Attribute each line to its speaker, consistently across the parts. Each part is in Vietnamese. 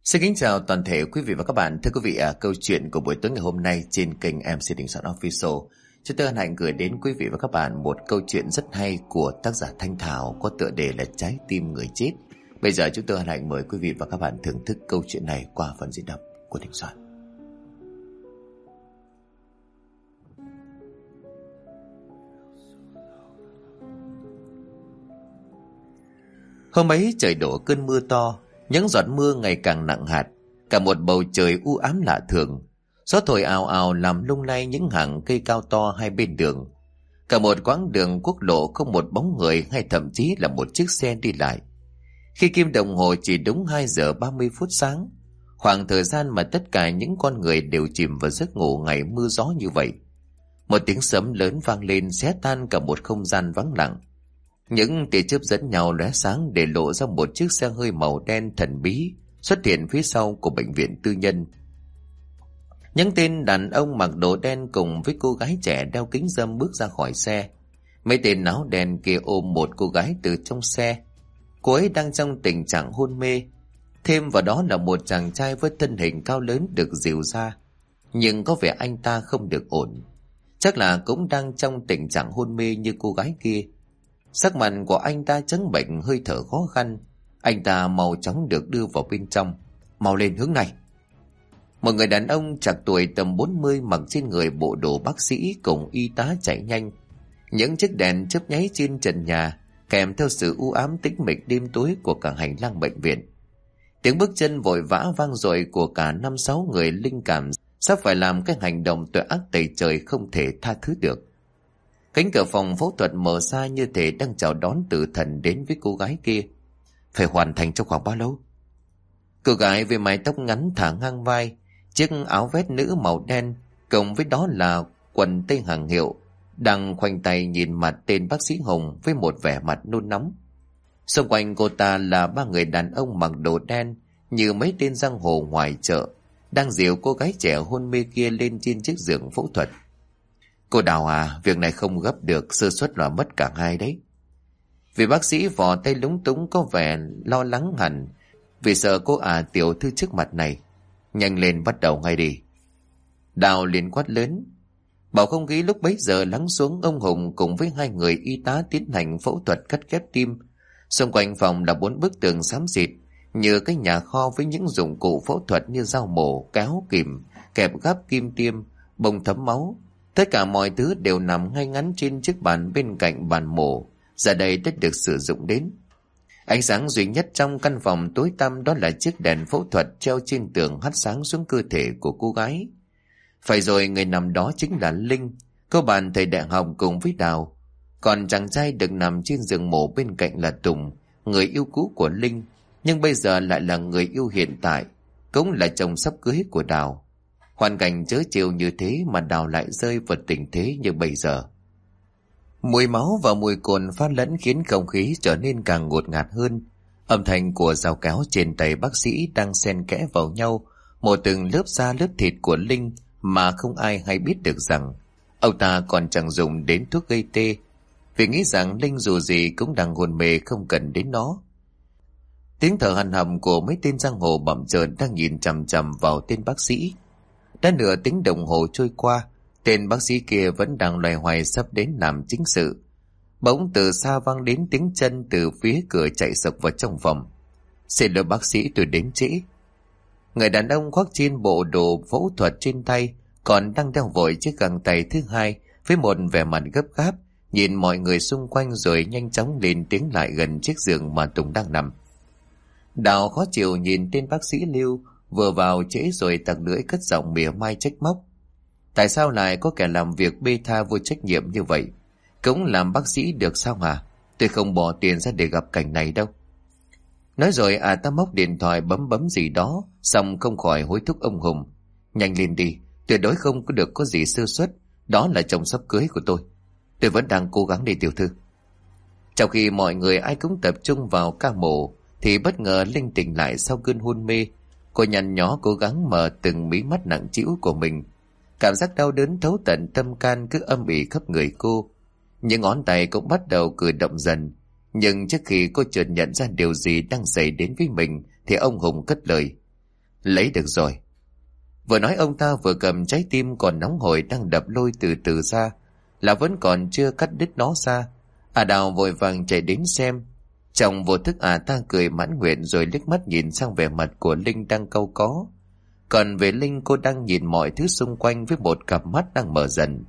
Speaker 1: Xin kính chào toàn thể quý vị và các bạn. Thưa quý vị, câu chuyện của buổi tối ngày hôm nay trên kênh MC Đình Soạn Official, chúng tôi hân hạnh gửi đến quý vị và các bạn một câu chuyện rất hay của tác giả Thanh Thảo có tựa đề là Trái tim người chết. Bây giờ chúng tôi hân hạnh mời quý vị và các bạn thưởng thức câu chuyện này qua phần diễn đọc của Đình Soạn. Hôm ấy trời đổ cơn mưa to, những giọt mưa ngày càng nặng hạt, cả một bầu trời u ám lạ thường. Gió thổi ào ào làm lung lay những hàng cây cao to hai bên đường. Cả một quãng đường quốc lộ không một bóng người hay thậm chí là một chiếc xe đi lại. Khi kim đồng hồ chỉ đúng 2 giờ 30 phút sáng, khoảng thời gian mà tất cả những con người đều chìm vào giấc ngủ ngày mưa gió như vậy, một tiếng sấm lớn vang lên xé tan cả một không gian vắng lặng. Những tia chớp dẫn nhau lóe sáng để lộ ra một chiếc xe hơi màu đen thần bí xuất hiện phía sau của bệnh viện tư nhân. Những tên đàn ông mặc đồ đen cùng với cô gái trẻ đeo kính râm bước ra khỏi xe. Mấy tên áo đen kia ôm một cô gái từ trong xe. Cô ấy đang trong tình trạng hôn mê. Thêm vào đó là một chàng trai với thân hình cao lớn được dìu ra, nhưng có vẻ anh ta không được ổn. Chắc là cũng đang trong tình trạng hôn mê như cô gái kia. Sắc mặt của anh ta trắng bệnh, hơi thở khó khăn. Anh ta mau chóng được đưa vào bên trong. Mau lên, hướng này. Một người đàn ông trạc tuổi tầm 40 mặc trên người bộ đồ bác sĩ cùng y tá chạy nhanh. Những chiếc đèn chớp nháy trên trần nhà kèm theo sự u ám tĩnh mịch đêm tối của cả hành lang bệnh viện. Tiếng bước chân vội vã vang dội của cả 5-6 người linh cảm sắp phải làm cái hành động tội ác tày trời không thể tha thứ được. Cánh cửa phòng phẫu thuật mở ra như thể đang chào đón tử thần đến với cô gái kia. Phải hoàn thành trong khoảng bao lâu? Cô gái với mái tóc ngắn thả ngang vai, chiếc áo vest nữ màu đen cộng với đó là quần tây hàng hiệu, đang khoanh tay nhìn mặt tên bác sĩ Hùng với một vẻ mặt nôn nóng. Xung quanh cô ta là 3 người đàn ông mặc đồ đen như mấy tên giang hồ ngoài chợ, đang dìu cô gái trẻ hôn mê kia lên trên chiếc giường phẫu thuật. Cô Đào à, việc này không gấp được, sơ suất là mất cả hai đấy. Vị bác sĩ vò tay lúng túng có vẻ lo lắng hẳn vì sợ cô tiểu thư trước mặt này. Nhanh lên, bắt đầu ngay đi. Đào liền quát lớn. Bầu không khí lúc bấy giờ lắng xuống. Ông Hùng cùng với 2 người y tá tiến hành phẫu thuật cắt ghép tim. Xung quanh phòng là 4 bức tường xám xịt như cái nhà kho với những dụng cụ phẫu thuật như dao mổ, kéo, kìm, kẹp gắp kim tiêm, bông thấm máu. Tất cả mọi thứ đều nằm ngay ngắn trên chiếc bàn bên cạnh bàn mổ, giờ đây đã được sử dụng đến. Ánh sáng duy nhất trong căn phòng tối tăm đó là chiếc đèn phẫu thuật treo trên tường hắt sáng xuống cơ thể của cô gái. Phải rồi, người nằm đó chính là Linh, cô bạn thầy đại học cùng với Đào. Còn chàng trai được nằm trên giường mổ bên cạnh là Tùng, người yêu cũ của Linh, nhưng bây giờ lại là người yêu hiện tại, cũng là chồng sắp cưới của Đào. Hoàn cảnh trớ trêu như thế mà Đào lại rơi vào tình thế như bây giờ. Mùi máu và mùi cồn pha lẫn khiến không khí trở nên càng ngột ngạt hơn. Âm thanh của dao kéo trên tay bác sĩ đang xen kẽ vào nhau, một từng lớp da lớp thịt của Linh mà không ai hay biết được rằng ông ta còn chẳng dùng đến thuốc gây tê, vì nghĩ rằng Linh dù gì cũng đang hôn mê không cần đến nó. Tiếng thở hằn hầm của mấy tên giang hồ bặm trợn đang nhìn chằm chằm vào tên bác sĩ. Đã nửa tiếng đồng hồ trôi qua, tên bác sĩ kia vẫn đang loay hoay sắp đến làm chính sự. Bỗng từ xa vang đến tiếng chân từ phía cửa chạy sộc vào trong phòng. Xin lỗi bác sĩ, tôi đến trễ. Người đàn ông khoác trên bộ đồ phẫu thuật trên tay còn đang đeo vội chiếc găng tay thứ hai với một vẻ mặt gấp gáp, nhìn mọi người xung quanh rồi nhanh chóng lên tiếng lại gần chiếc giường mà Tùng đang nằm. Đào khó chịu nhìn tên bác sĩ Lưu vừa vào trễ rồi tặc lưỡi cất giọng mỉa mai trách móc. Tại sao lại có kẻ làm việc bê tha vô trách nhiệm như vậy? Cũng làm bác sĩ được sao hả? Tôi không bỏ tiền ra để gặp cảnh này đâu. Nói rồi ta móc điện thoại bấm gì đó, xong không khỏi hối thúc ông Hùng. Nhanh lên đi, tuyệt đối không có gì sơ suất, đó là chồng sắp cưới của tôi. Tôi vẫn đang cố gắng để tiểu thư. Trong khi mọi người ai cũng tập trung vào ca mổ thì bất ngờ Linh tỉnh lại sau cơn hôn mê. Cô nhăn nhó cố gắng mở từng mí mắt nặng trĩu của mình. Cảm giác đau đớn thấu tận tâm can cứ âm ỉ khắp người cô. Những ngón tay cũng bắt đầu cử động dần. Nhưng trước khi cô chợt nhận ra điều gì đang xảy đến với mình thì ông Hùng cất lời. Lấy được rồi. Vừa nói ông ta vừa cầm trái tim còn nóng hổi đang đập lôi từ từ ra, là vẫn còn chưa cắt đứt nó ra. Đào vội vàng chạy đến xem. Trong vô thức ta cười mãn nguyện rồi liếc mắt nhìn sang vẻ mặt của Linh đang cau có. Còn về Linh, cô đang nhìn mọi thứ xung quanh với một cặp mắt đang mở dần.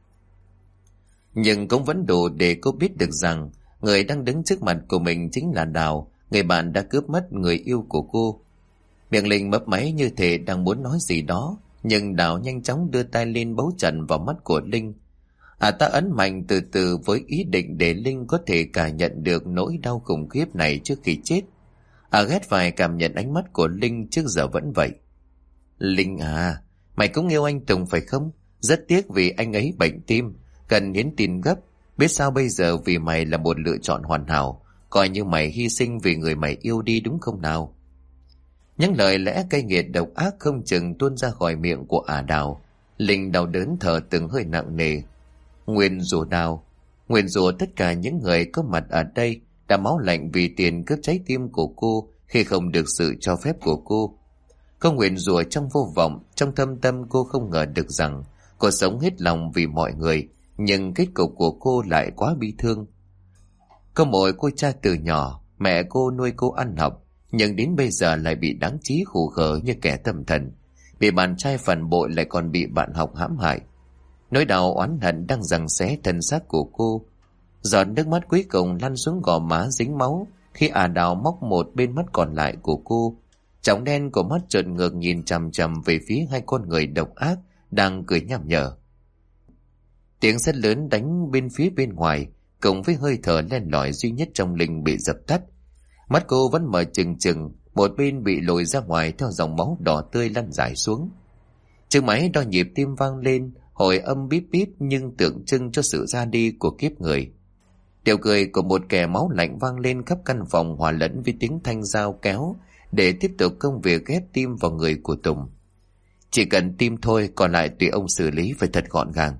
Speaker 1: Nhưng cũng vẫn đủ để cô biết được rằng người đang đứng trước mặt của mình chính là Đào, người bạn đã cướp mất người yêu của cô. Miệng Linh mấp máy như thể đang muốn nói gì đó, nhưng Đào nhanh chóng đưa tay lên bấu chặt vào mắt của Linh. Ta ấn mạnh từ từ với ý định để Linh có thể cảm nhận được nỗi đau khủng khiếp này trước khi chết. Ghét phải cảm nhận ánh mắt của Linh trước giờ vẫn vậy. Linh à, mày cũng yêu anh Tùng phải không? Rất tiếc vì anh ấy bệnh tim, cần hiến tim gấp. Biết sao bây giờ vì mày là một lựa chọn hoàn hảo, coi như mày hy sinh vì người mày yêu đi đúng không nào? Những lời lẽ cay nghiệt độc ác không chừng tuôn ra khỏi miệng của Đào. Linh đau đớn thở từng hơi nặng nề. Nguyền rủa Đào, nguyền rủa tất cả những người có mặt ở đây đã máu lạnh vì tiền cướp trái tim của cô khi không được sự cho phép của cô. Cô nguyền rủa trong vô vọng, trong thâm tâm cô không ngờ được rằng cô sống hết lòng vì mọi người, nhưng kết cục của cô lại quá bi thương. Có một cô cha từ nhỏ, mẹ cô nuôi cô ăn học, nhưng đến bây giờ lại bị đáng trí khủ khờ như kẻ tâm thần. Bị bạn trai phản bội lại còn bị bạn học hãm hại. Nỗi đau oán hận đang giằng xé thân xác của cô. Giọt nước mắt cuối cùng lăn xuống gò má dính máu khi Đào móc một bên mắt còn lại của cô. Tròng đen của mắt trợn ngược nhìn chằm chằm về phía hai con người độc ác đang cười nham nhở. Tiếng sét lớn đánh bên phía bên ngoài, cùng với hơi thở len lỏi duy nhất trong Linh bị dập tắt. Mắt cô vẫn mở trừng trừng, một bên bị lồi ra ngoài theo dòng máu đỏ tươi lăn dài xuống. Chiếc máy đo nhịp tim vang lên, hồi âm bíp bíp nhưng tượng trưng cho sự ra đi của kiếp người. Tiếng cười của một kẻ máu lạnh vang lên khắp căn phòng, hòa lẫn với tiếng thanh dao kéo để tiếp tục công việc ghép tim vào người của Tùng. Chỉ cần tim thôi, còn lại tùy ông xử lý phải thật gọn gàng.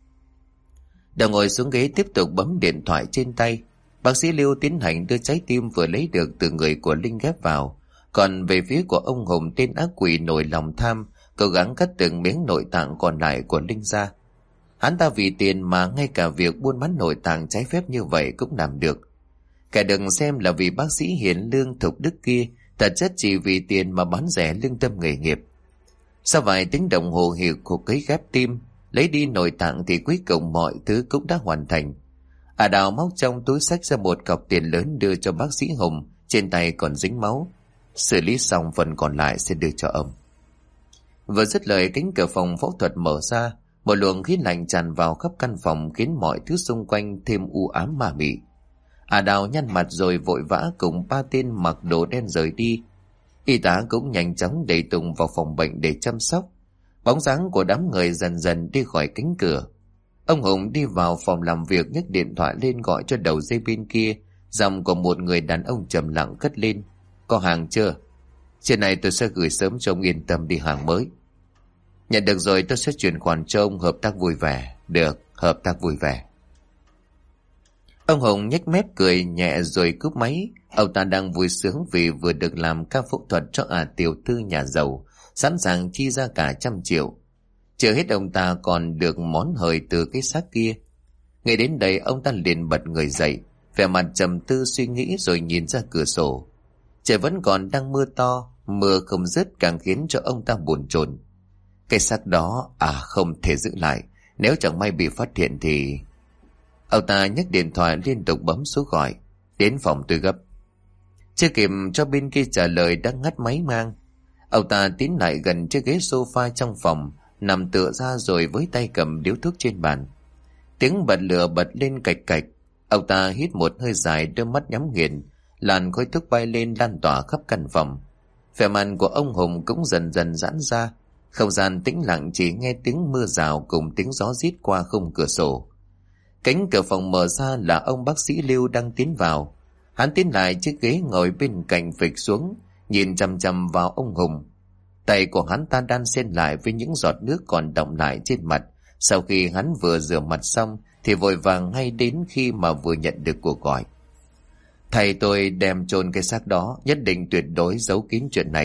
Speaker 1: Đào ngồi xuống ghế tiếp tục bấm điện thoại trên tay. Bác sĩ Lưu tiến hành đưa trái tim vừa lấy được từ người của Linh ghép vào. Còn về phía của ông Hùng, tên ác quỷ nổi lòng tham, cố gắng cắt từng miếng nội tạng còn lại của Linh ra. Hắn ta vì tiền mà ngay cả việc buôn bán nội tạng trái phép như vậy cũng làm được. Kẻ đừng xem là vì bác sĩ hiền lương thục đức kia, thật chất chỉ vì tiền mà bán rẻ lương tâm nghề nghiệp. Sau vài tiếng đồng hồ hiệu cuộc cấy ghép tim, lấy đi nội tạng thì cuối cùng mọi thứ cũng đã hoàn thành. Đào móc trong túi xách ra một cọc tiền lớn đưa cho bác sĩ Hùng, trên tay còn dính máu. Xử lý xong phần còn lại sẽ đưa cho ông. Vừa dứt lời, cánh cửa phòng phẫu thuật mở ra, một luồng khí lạnh tràn vào khắp căn phòng khiến mọi thứ xung quanh thêm u ám ma mị. Đào nhăn mặt rồi vội vã cùng ba tên mặc đồ đen rời đi. Y tá cũng nhanh chóng đẩy Tùng vào phòng bệnh để chăm sóc. Bóng dáng của đám người dần dần đi khỏi cánh cửa. Ông Hùng đi vào phòng làm việc, nhấc điện thoại lên gọi cho đầu dây bên kia. Giọng của một người đàn ông trầm lặng cất lên. Có hàng chưa? Chuyện này tôi sẽ gửi sớm cho ông yên tâm đi hàng mới. Nhận được rồi, tôi sẽ chuyển khoản cho ông. Hợp tác vui vẻ. Được, hợp tác vui vẻ. Ông Hùng nhếch mép cười nhẹ rồi cúp máy. Ông ta đang vui sướng vì vừa được làm ca phẫu thuật cho tiểu thư nhà giàu, sẵn sàng chi ra cả 100 triệu. Chưa hết ông ta còn được món hời từ cái xác kia. Ngay đến đây ông ta liền bật người dậy, vẻ mặt trầm tư suy nghĩ rồi nhìn ra cửa sổ. Trời vẫn còn đang mưa to, mưa không dứt càng khiến cho ông ta bồn chồn. Cái xác đó không thể giữ lại, nếu chẳng may bị phát hiện thì... Ông ta nhấc điện thoại liên tục bấm số gọi. Đến phòng tôi gấp. Chưa kịp cho bên kia trả lời đã ngắt máy mang. Ông ta tiến lại gần chiếc ghế sofa trong phòng, nằm tựa ra rồi với tay cầm điếu thuốc trên bàn. Tiếng bật lửa bật lên cạch cạch. Ông ta hít một hơi dài, đôi mắt nhắm nghiền, làn khói thuốc bay lên lan tỏa khắp căn phòng. Vẻ mặt của ông Hùng cũng dần dần giãn ra. Không gian tĩnh lặng, chỉ nghe tiếng mưa rào cùng tiếng gió rít qua khung cửa sổ. Cánh cửa phòng mở ra là ông bác sĩ Lưu đang tiến vào. Hắn tiến lại chiếc ghế ngồi bên cạnh phịch xuống, nhìn chằm chằm vào ông Hùng. Tay của hắn ta đan xen lại với những giọt nước còn đọng lại trên mặt. Sau khi hắn vừa rửa mặt xong thì vội vàng ngay đến khi mà vừa nhận được cuộc gọi. Thầy tôi đem chôn cái xác đó, nhất định tuyệt đối giấu kín chuyện này,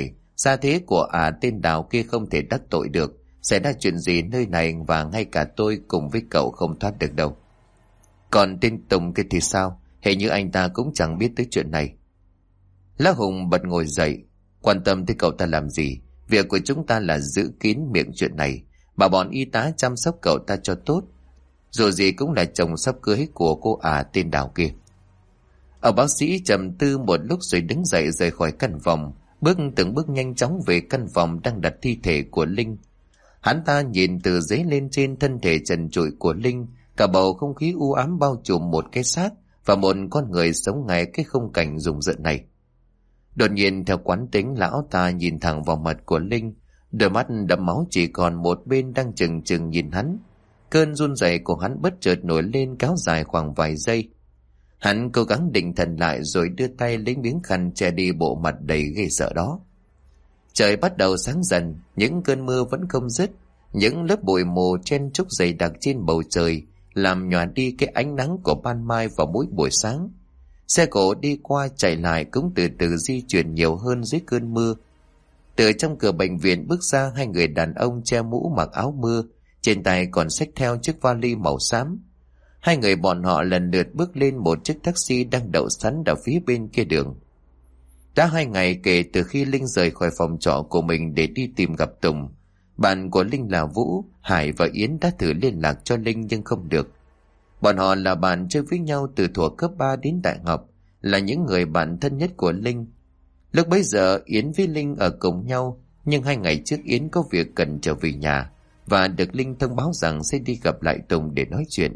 Speaker 1: Gia thế của tên Đào kia không thể đắc tội được. Xảy ra chuyện gì nơi này và ngay cả tôi cùng với cậu không thoát được đâu. Còn tên Tùng kia thì sao? Hình như anh ta cũng chẳng biết tới chuyện này. Lão Hùng bật ngồi dậy. Quan tâm tới cậu ta làm gì? Việc của chúng ta là giữ kín miệng chuyện này, bảo bọn y tá chăm sóc cậu ta cho tốt. Dù gì cũng là chồng sắp cưới của cô tên Đào kia. Ông bác sĩ trầm tư một lúc rồi đứng dậy rời khỏi căn phòng, từng bước nhanh chóng về căn phòng đang đặt thi thể của Linh. Hắn ta nhìn từ dưới lên trên thân thể trần trụi của Linh, cả bầu không khí u ám bao trùm một cái xác và một con người sống ngay cái khung cảnh rùng rợn này. Đột nhiên theo quán tính, lão ta nhìn thẳng vào mặt của Linh, đôi mắt đẫm máu chỉ còn một bên đang chừng chừng nhìn hắn. Cơn run rẩy của hắn bất chợt nổi lên kéo dài khoảng vài giây. Hắn cố gắng định thần lại rồi đưa tay lấy miếng khăn che đi bộ mặt đầy ghê sợ đó. Trời bắt đầu sáng dần, những cơn mưa vẫn không dứt, những lớp bụi mù chen trúc dày đặc trên bầu trời làm nhòa đi cái ánh nắng của ban mai vào mỗi buổi sáng. Xe cộ đi qua chạy lại cũng từ từ di chuyển nhiều hơn dưới cơn mưa. Từ trong cửa bệnh viện bước ra hai người đàn ông che mũ mặc áo mưa, trên tay còn xách theo chiếc vali màu xám. Hai người bọn họ lần lượt bước lên một chiếc taxi đang đậu sẵn ở phía bên kia đường. Đã 2 ngày kể từ khi Linh rời khỏi phòng trọ của mình để đi tìm gặp Tùng. Bạn của Linh là Vũ, Hải và Yến đã thử liên lạc cho Linh nhưng không được. Bọn họ là bạn chơi với nhau từ thuở cấp 3 đến đại học, là những người bạn thân nhất của Linh. Lúc bấy giờ Yến với Linh ở cùng nhau, nhưng 2 ngày trước Yến có việc cần trở về nhà và được Linh thông báo rằng sẽ đi gặp lại Tùng để nói chuyện.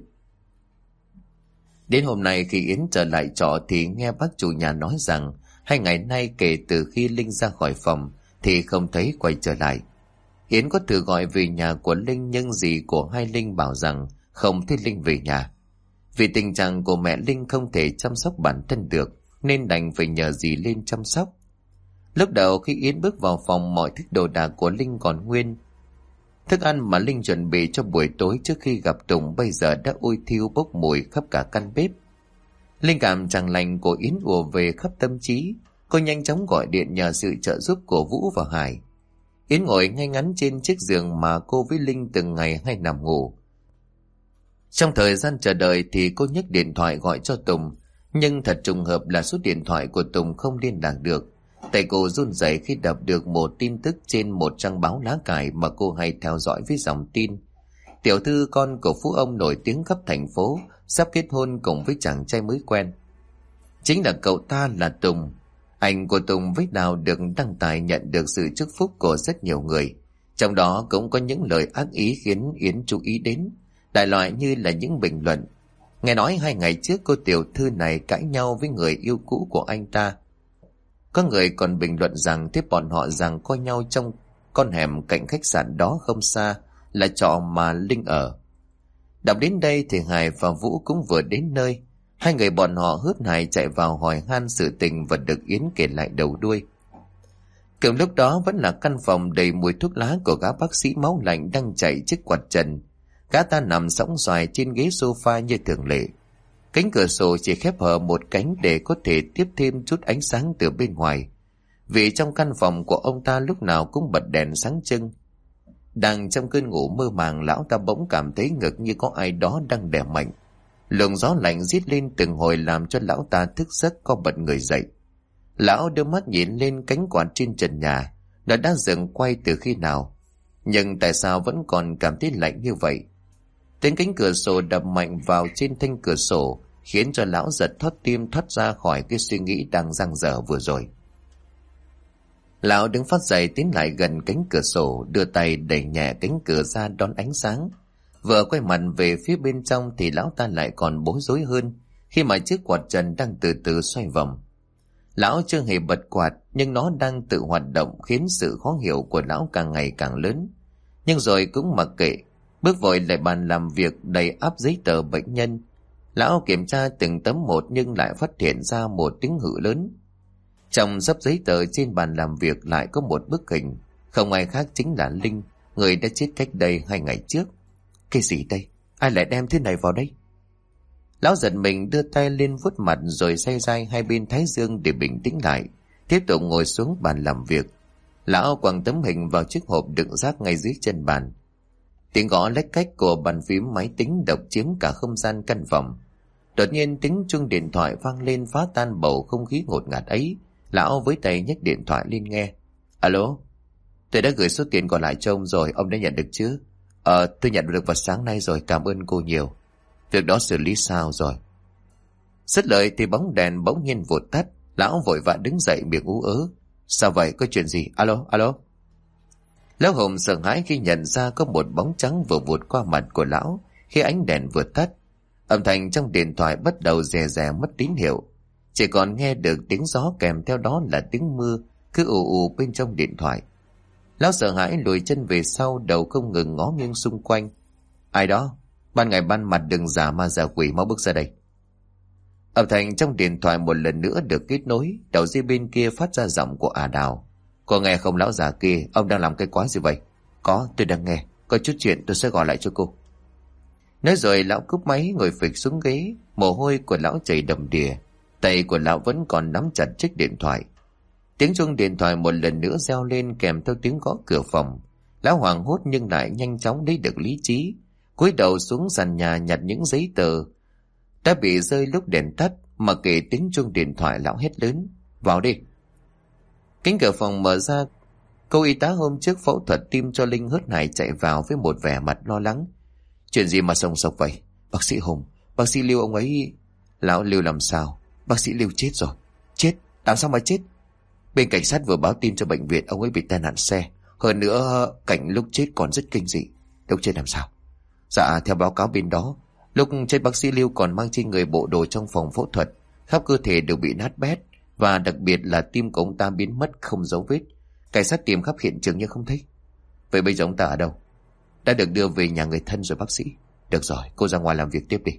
Speaker 1: Đến hôm nay khi Yến trở lại trọ thì nghe bác chủ nhà nói rằng 2 ngày nay kể từ khi Linh ra khỏi phòng thì không thấy quay trở lại. Yến có thử gọi về nhà của Linh nhưng dì của hai Linh bảo rằng không thấy Linh về nhà. Vì tình trạng của mẹ Linh không thể chăm sóc bản thân được nên đành phải nhờ dì lên chăm sóc. Lúc đầu khi Yến bước vào phòng, mọi thứ đồ đạc của Linh còn nguyên. Thức ăn mà Linh chuẩn bị cho buổi tối trước khi gặp Tùng bây giờ đã ôi thiêu bốc mùi khắp cả căn bếp. Linh cảm chẳng lành của Yến ùa về khắp tâm trí. Cô nhanh chóng gọi điện nhờ sự trợ giúp của Vũ và Hải. Yến ngồi ngay ngắn trên chiếc giường mà cô với Linh từng ngày hay nằm ngủ. Trong thời gian chờ đợi thì cô nhấc điện thoại gọi cho Tùng, nhưng thật trùng hợp là số điện thoại của Tùng không liên lạc được. Tay cô run rẩy khi đọc được một tin tức trên một trang báo lá cải mà cô hay theo dõi với dòng tin: tiểu thư con của phú ông nổi tiếng khắp thành phố sắp kết hôn cùng với chàng trai mới quen. Chính là cậu ta là Tùng. Ảnh của Tùng với Đào được đăng tải nhận được sự chúc phúc của rất nhiều người, trong đó cũng có những lời ác ý khiến Yến chú ý đến, đại loại như là những bình luận: nghe nói 2 ngày trước cô tiểu thư này cãi nhau với người yêu cũ của anh ta. Có người còn bình luận rằng tiếp bọn họ rằng coi nhau trong con hẻm cạnh khách sạn đó không xa là trọ mà Linh ở. Đọc đến đây thì Hải và Vũ cũng vừa đến nơi. Hai người bọn họ hớt hải chạy vào hỏi han sự tình và được Yến kể lại đầu đuôi. Cùng lúc đó vẫn là căn phòng đầy mùi thuốc lá của gã bác sĩ máu lạnh đang chạy chiếc quạt trần. Gã ta nằm sõng xoài trên ghế sofa như thường lệ. Cánh cửa sổ chỉ khép hờ một cánh để có thể tiếp thêm chút ánh sáng từ bên ngoài, vì trong căn phòng của ông ta lúc nào cũng bật đèn sáng trưng. Đang trong cơn ngủ mơ màng, lão ta bỗng cảm thấy ngực như có ai đó đang đè mạnh. Luồng gió lạnh rít lên từng hồi làm cho lão ta thức giấc co bật người dậy. Lão đưa mắt nhìn lên cánh quạt trên trần nhà, nó đã dừng quay từ khi nào, nhưng tại sao vẫn còn cảm thấy lạnh như vậy? Tiếng cánh cửa sổ đập mạnh vào trên thanh cửa sổ khiến cho lão giật thót tim thoát ra khỏi cái suy nghĩ đang dang dở vừa rồi. Lão đứng phát dậy tiến lại gần cánh cửa sổ, đưa tay đẩy nhẹ cánh cửa ra đón ánh sáng. Vừa quay mặt về phía bên trong thì lão ta lại còn bối rối hơn khi mà chiếc quạt trần đang từ từ xoay vòng. Lão chưa hề bật quạt nhưng nó đang tự hoạt động khiến sự khó hiểu của lão càng ngày càng lớn. Nhưng rồi cũng mặc kệ, bước vội lại bàn làm việc đầy ắp giấy tờ bệnh nhân. Lão kiểm tra từng tấm một nhưng lại phát hiện ra một tiếng hự lớn. Trong xấp giấy tờ trên bàn làm việc lại có một bức hình, không ai khác chính là Linh, người đã chết cách đây 2 ngày trước. Cái gì đây? Ai lại đem thứ này vào đây? Lão giật mình đưa tay lên vuốt mặt rồi day day hai bên thái dương để bình tĩnh lại, tiếp tục ngồi xuống bàn làm việc. Lão quăng tấm hình vào chiếc hộp đựng rác ngay dưới chân bàn. Tiếng gõ lách cách của bàn phím máy tính độc chiếm cả không gian căn phòng. Đột nhiên tiếng chuông điện thoại vang lên phá tan bầu không khí ngột ngạt ấy. Lão với tay nhấc điện thoại lên nghe. Alo, tôi đã gửi số tiền còn lại cho ông rồi, ông đã nhận được chứ? Tôi nhận được vào sáng nay rồi, cảm ơn cô nhiều. Việc đó xử lý sao rồi? Dứt lời thì bóng đèn bỗng nhiên vụt tắt. Lão vội vã đứng dậy miệng ú ớ. Sao vậy, có chuyện gì? Alo. Lão Hùng sợ hãi khi nhận ra có một bóng trắng vừa vụt qua mặt của lão khi ánh đèn vừa tắt. Âm thanh trong điện thoại bắt đầu rè rè mất tín hiệu. Chỉ còn nghe được tiếng gió kèm theo đó là tiếng mưa cứ ù ù bên trong điện thoại. Lão sợ hãi lùi chân về sau, đầu không ngừng ngó nghiêng xung quanh. Ai đó? Ban ngày ban mặt đừng giả ma giả quỷ, mau bước ra đây. Âm thanh trong điện thoại một lần nữa được kết nối. Đầu dây bên kia phát ra giọng của Đào. Cô nghe không lão già kia, ông đang làm cái quái gì vậy? Có, tôi đang nghe. Có chút chuyện tôi sẽ gọi lại cho cô. Nói rồi lão cúp máy ngồi phịch xuống ghế. Mồ hôi của lão chảy đầm đìa. Tay của lão vẫn còn nắm chặt chiếc điện thoại. Tiếng chuông điện thoại một lần nữa reo lên kèm theo tiếng gõ cửa phòng. Lão hoảng hốt nhưng lại nhanh chóng lấy được lý trí. Cúi đầu xuống sàn nhà nhặt những giấy tờ đã bị rơi lúc đèn tắt. Mà kể tiếng chuông điện thoại, lão hét lớn. Vào đi. Cánh cửa phòng mở ra. Cô y tá hôm trước phẫu thuật tim cho Linh hớt hải chạy vào với một vẻ mặt lo lắng. Chuyện gì mà sồng sộc vậy? Bác sĩ Hùng, bác sĩ Lưu ông ấy... Lão Lưu làm sao? Bác sĩ Lưu chết rồi. Chết? Làm sao mà chết? Bên cảnh sát vừa báo tin cho bệnh viện ông ấy bị tai nạn xe. Hơn nữa cảnh lúc chết còn rất kinh dị. Lúc chết làm sao? Dạ theo báo cáo bên đó, lúc chết bác sĩ Lưu còn mang trên người bộ đồ trong phòng phẫu thuật. Khắp cơ thể đều bị nát bét. Và đặc biệt là tim của ông ta biến mất không dấu vết. Cảnh sát tìm khắp hiện trường nhưng không thấy. Vậy bây giờ ông ta ở đâu? Đã được đưa về nhà người thân rồi bác sĩ. Được rồi, cô ra ngoài làm việc tiếp đi.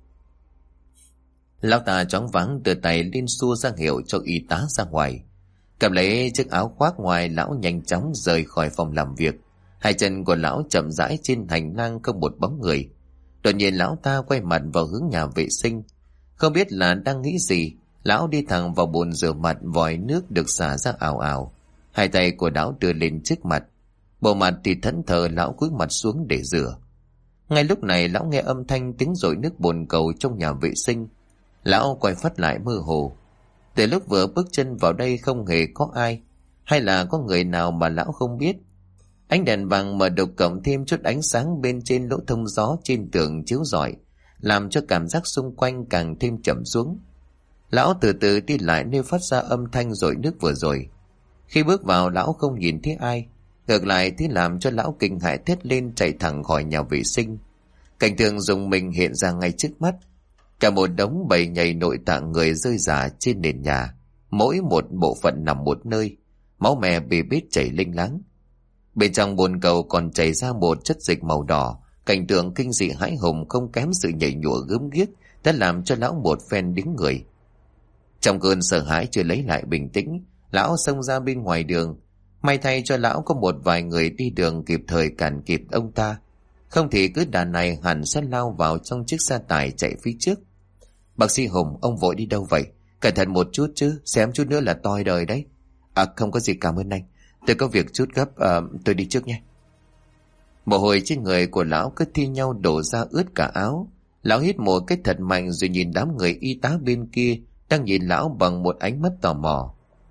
Speaker 1: Lão ta choáng váng đưa tay lên xua ra hiệu cho y tá ra ngoài. Cầm lấy chiếc áo khoác ngoài, lão nhanh chóng rời khỏi phòng làm việc. Hai chân của lão chậm rãi trên hành lang không một bóng người. Đột nhiên lão ta quay mặt vào hướng nhà vệ sinh. Không biết là đang nghĩ gì, lão đi thẳng vào bồn rửa mặt, vòi nước được xả ra ào ào. Hai tay của lão đưa lên trước mặt. Bộ mặt thì thẫn thờ, lão cúi mặt xuống để rửa. Ngay lúc này lão nghe âm thanh tiếng dội nước bồn cầu trong nhà vệ sinh. Lão quay phát lại mơ hồ. Từ lúc vừa bước chân vào đây không hề có ai, hay là có người nào mà lão không biết. Ánh đèn vàng mở đục cộng thêm chút ánh sáng bên trên lỗ thông gió trên tường chiếu rọi, làm cho cảm giác xung quanh càng thêm trầm xuống. Lão từ từ đi lại nơi phát ra âm thanh dội nước vừa rồi. Khi bước vào, lão không nhìn thấy ai. Ngược lại thì làm cho lão kinh hãi thét lên, chạy thẳng khỏi nhà vệ sinh. Cảnh tượng rùng mình hiện ra ngay trước mắt. Cả một đống bầy nhầy nội tạng người rơi rả trên nền nhà, mỗi một bộ phận nằm một nơi, máu me bê bết chảy lênh láng. Bên trong bồn cầu còn chảy ra một chất dịch màu đỏ. Cảnh tượng kinh dị hãi hùng không kém sự nhảy nhụa gớm ghiếc đã làm cho lão một phen đứng người. Trong cơn sợ hãi chưa lấy lại bình tĩnh, lão xông ra bên ngoài đường. May thay cho lão có một vài người đi đường kịp thời cản kịp ông ta. Không thì cứ đàn này hẳn sẽ lao vào trong chiếc xe tải chạy phía trước. Bác sĩ Hùng, ông vội đi đâu vậy? Cẩn thận một chút chứ, xém chút nữa là toi đời đấy. Không có gì, cảm ơn anh. Tôi có việc chút gấp, tôi đi trước nhé. Mồ hôi trên người của lão cứ thi nhau đổ ra ướt cả áo. Lão hít một cái thật mạnh rồi nhìn đám người y tá bên kia đang nhìn lão bằng một ánh mắt tò mò.